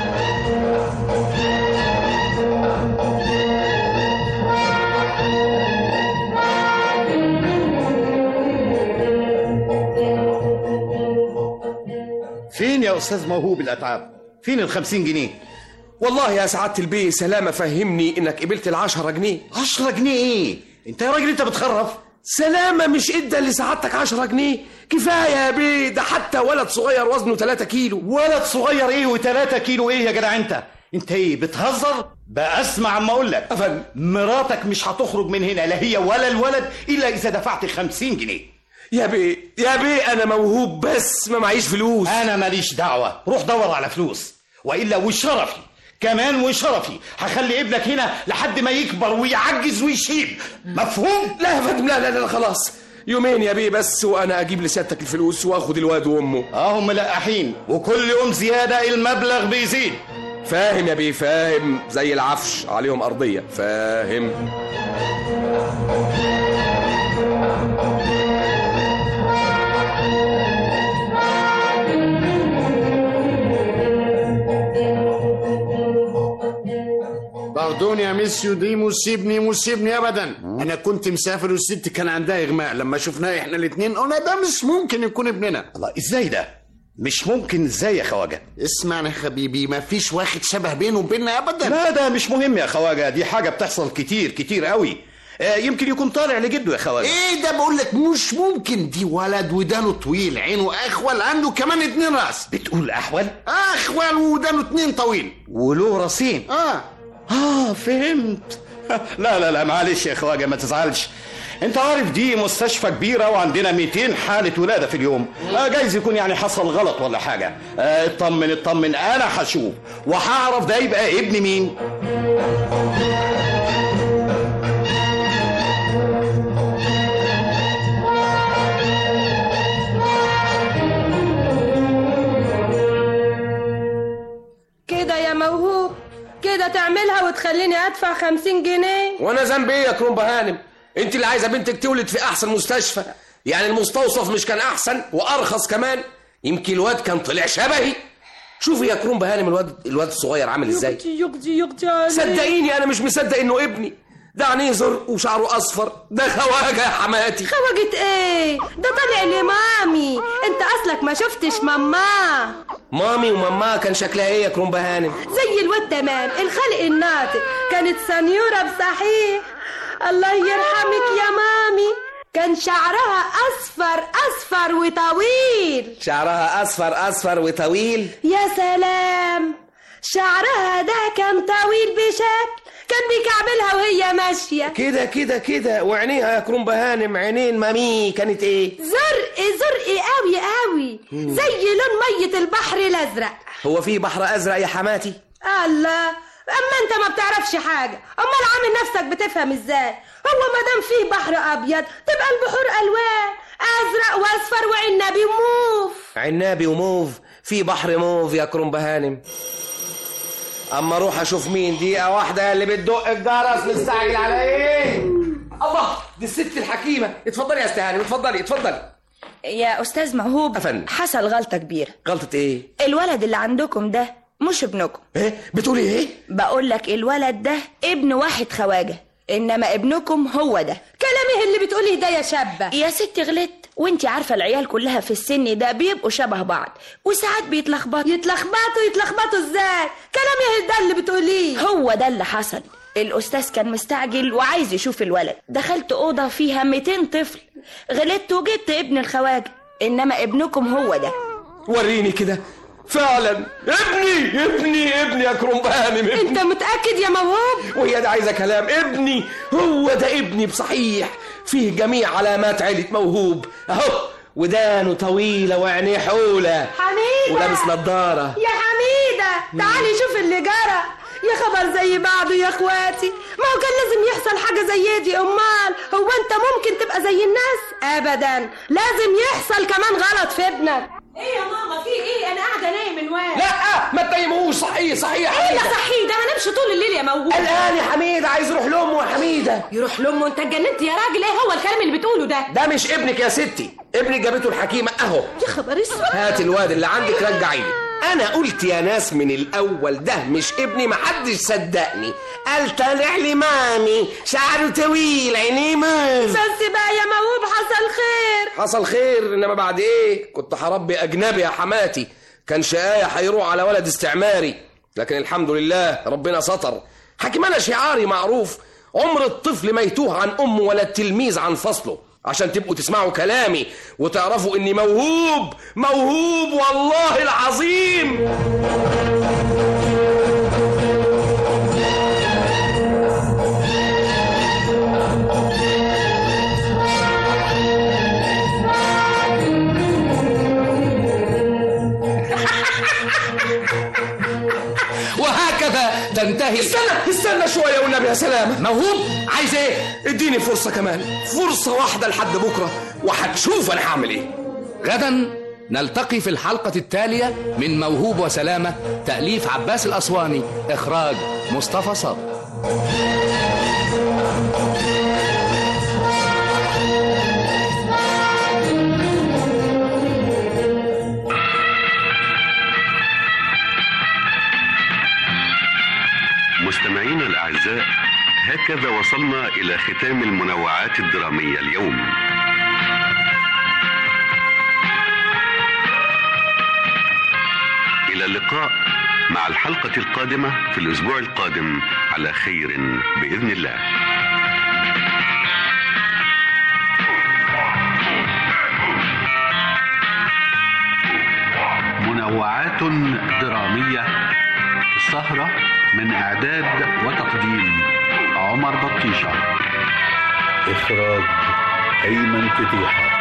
فين يا استاذ موهوب الاتعاب؟ فين ال50 جنيه؟ والله يا سعادة البيه سلامة فهمني انك قبلت ال10 جنيه. 10 جنيه ايه؟ انت يا راجل انت بتخرف. سلامة مش ادى لسعادتك 10 جنيه؟ كفاية يا بيه، ده حتى ولد صغير وزنه 3 كيلو. ولد صغير ايه و3 كيلو ايه يا جدع انت ايه بتهزر؟ بقى اسمع عم اقول لك افندم، مراتك مش هتخرج من هنا، لا هي ولا الولد، الا اذا دفعت 50 جنيه. يا بيه انا موهوب بس ما معيش فلوس. انا ماليش دعوة، روح دور على فلوس، والا وشرفي كمان وشرفي هخلي ابنك هنا لحد ما يكبر ويعجز ويشيب. مفهوم؟ لا يا فندم، لا خلاص. يومين يا بيه بس وانا اجيب لسيادتك الفلوس واخد الواد وامه. هم ملقحين، وكل يوم زيادة المبلغ بيزيد. فاهم يا بيه، فاهم، زي العفش عليهم ارضية. فاهم. باردون يا ميسيو، دي مسيبني ابدا. انا كنت مسافر والست كان عندها اغماء، لما شفناه احنا الاثنين قلنا ده مش ممكن يكون ابننا. الله، ازاي ده؟ مش ممكن ازاي يا خواجه؟ اسمعني يا حبيبي، ما فيش واحد شبه بينه وبيننا ابدا. لا ده مش مهم يا خواجه، دي حاجه بتحصل كتير قوي. يمكن يكون طالع لجده يا خواجه. ايه ده؟ بقول لك مش ممكن. دي ولد ودانه طويل، عينه اخول، عنده كمان 2 راس. بتقول احول؟ اخول ودانه 2 طويل وله راسين. فهمت. لا معلش يا خواجه ما تزعلش. انت عارف دي مستشفى كبيره وعندنا 200 حاله ولاده في اليوم. جايز يكون يعني حصل غلط ولا حاجه. اطمن انا هشوف وهعرف ده يبقى ابن مين. كده يا موهوب، كده تعملها وتخليني ادفع 50 جنيه. وانا ذنبي ايه يا كرومبا هانم؟ انت اللي عايزه بنتك تولد في احسن مستشفى. يعني المستوصف مش كان احسن وارخص كمان؟ يمكن الواد كان طلع شبهي. شوفي يا كرومبا هانم الواد الصغير عامل ازاي. يقضي صدقيني انا مش مصدق انه ابني. ده عينيه زرق وشعره اصفر. ده خواجه يا حماتي. خواجه ايه؟ ده طالع لمامي. انت اصلك ما شفتش ماما. مامي وماما كان شكلها ايه يا كرومبا هانم؟ زي الواد تمام، الخلق الناطق. كانت سنيوره بصحيح. الله يرحمك يا مامي. كان شعرها اصفر وطويل. شعرها اصفر وطويل. يا سلام، شعرها ده كان طويل بشكل كان بيكعبلها وهي ماشيه كده. وعينيها يا كرومبا هانم، عينين مامي كانت ايه؟ زرق قوي زي لون ميه البحر الازرق. هو في بحر ازرق يا حماتي؟ الله، اما انت ما بتعرفش حاجه. امال عامل نفسك بتفهم ازاي؟ هو ما دام فيه بحر ابيض تبقى البحور الوان، ازرق واصفر وعنابي وموف. عنابي وموف؟ في بحر موف يا كرومبا هانم. اما اروح اشوف مين. دقيقه واحده اللي بتدق الجرس. مستعجل على ايه؟ الله، دي الست الحكيمه. اتفضلي يا استاذ هانم، اتفضلي. يا استاذ موهوب، حصل غلطه كبيره. غلطه ايه؟ الولد اللي عندكم ده مش ابنكم. ايه بتقولي ايه؟ بقول لك الولد ده ابن واحد خواجه، انما ابنكم هو ده. كلامي اللي بتقوليه ده يا شابه. يا ستي غلطت، وانتي عارفه العيال كلها في السن ده بيبقوا شبه بعض وساعات بيتلخبطوا. يتلخبطوا ازاي؟ كلامي ده اللي بتقوليه. هو ده اللي حصل. الاستاذ كان مستعجل وعايز يشوف الولد. دخلت اوضه فيها 200 طفل، غلطت وجبت ابن الخواجه، انما ابنكم هو ده. وريني كده. فعلا ابني يا كرومبا هانم. انت متاكد يا موهوب؟ وهي ده عايزه كلام؟ ابني هو ده ابني بصحيح. فيه جميع علامات عيله موهوب اهو. ودانه طويله وعينيه حوله. حميده ولابس نظاره. يا حميده تعالي شوف اللي جرى. يا خبر زي بعضه يا اخواتي. ما هو كان لازم يحصل حاجه زي دي. امال هو انت ممكن تبقى زي الناس؟ ابدا، لازم يحصل كمان غلط في ابنك. ايه يا ماما في ايه؟ انا قاعده نايم من وقت. لا ما تنيموش. صحيح يا حميده. ايه اللي صحيح ده؟ ما نمشي طول الليل يا موهوب. الان يا حميده عايز يروح لامه. يا حميده يروح لامه؟ انت اتجننت يا راجل. ايه هو الكلام اللي بتقوله ده؟ ده مش ابنك يا ستي. ابنك جابته الحكيمه اهو. يا خبر اسود. هات الواد اللي عندك رجعي لي. انا قلت يا ناس من الاول ده مش ابني. محدش صدقني. قال طالع لي مامي، شعره طويل، عينيه موف. بس بقى يا موهوب حصل خير. انما بعد ايه؟ كنت هربي اجنبي يا حماتي. كان شقاية هيروح على ولد استعماري. لكن الحمد لله ربنا ستر. حكيمنا شعاري معروف: عمر الطفل ما يتوه عن امه ولا التلميذ عن فصله. عشان تبقوا تسمعوا كلامي وتعرفوا اني موهوب والله العظيم. وهكذا تنتهي. استنى شويه والنبي يا سلامه. موهوب عايز ايه؟ اديني فرصه كمان، فرصه واحده لحد بكره وهتشوف انا هعمل ايه. غدا نلتقي في الحلقة التالية من موهوب وسلامة، تأليف عباس الأسواني، إخراج مصطفى صابر. مستمعينا الأعزاء، هكذا وصلنا إلى ختام المنوعات الدرامية اليوم. إلى اللقاء مع الحلقة القادمة في الأسبوع القادم على خير بإذن الله. منوعات درامية. السهرة من إعداد وتقديم عمر بطيشة. إخراج أيمن فتيحة.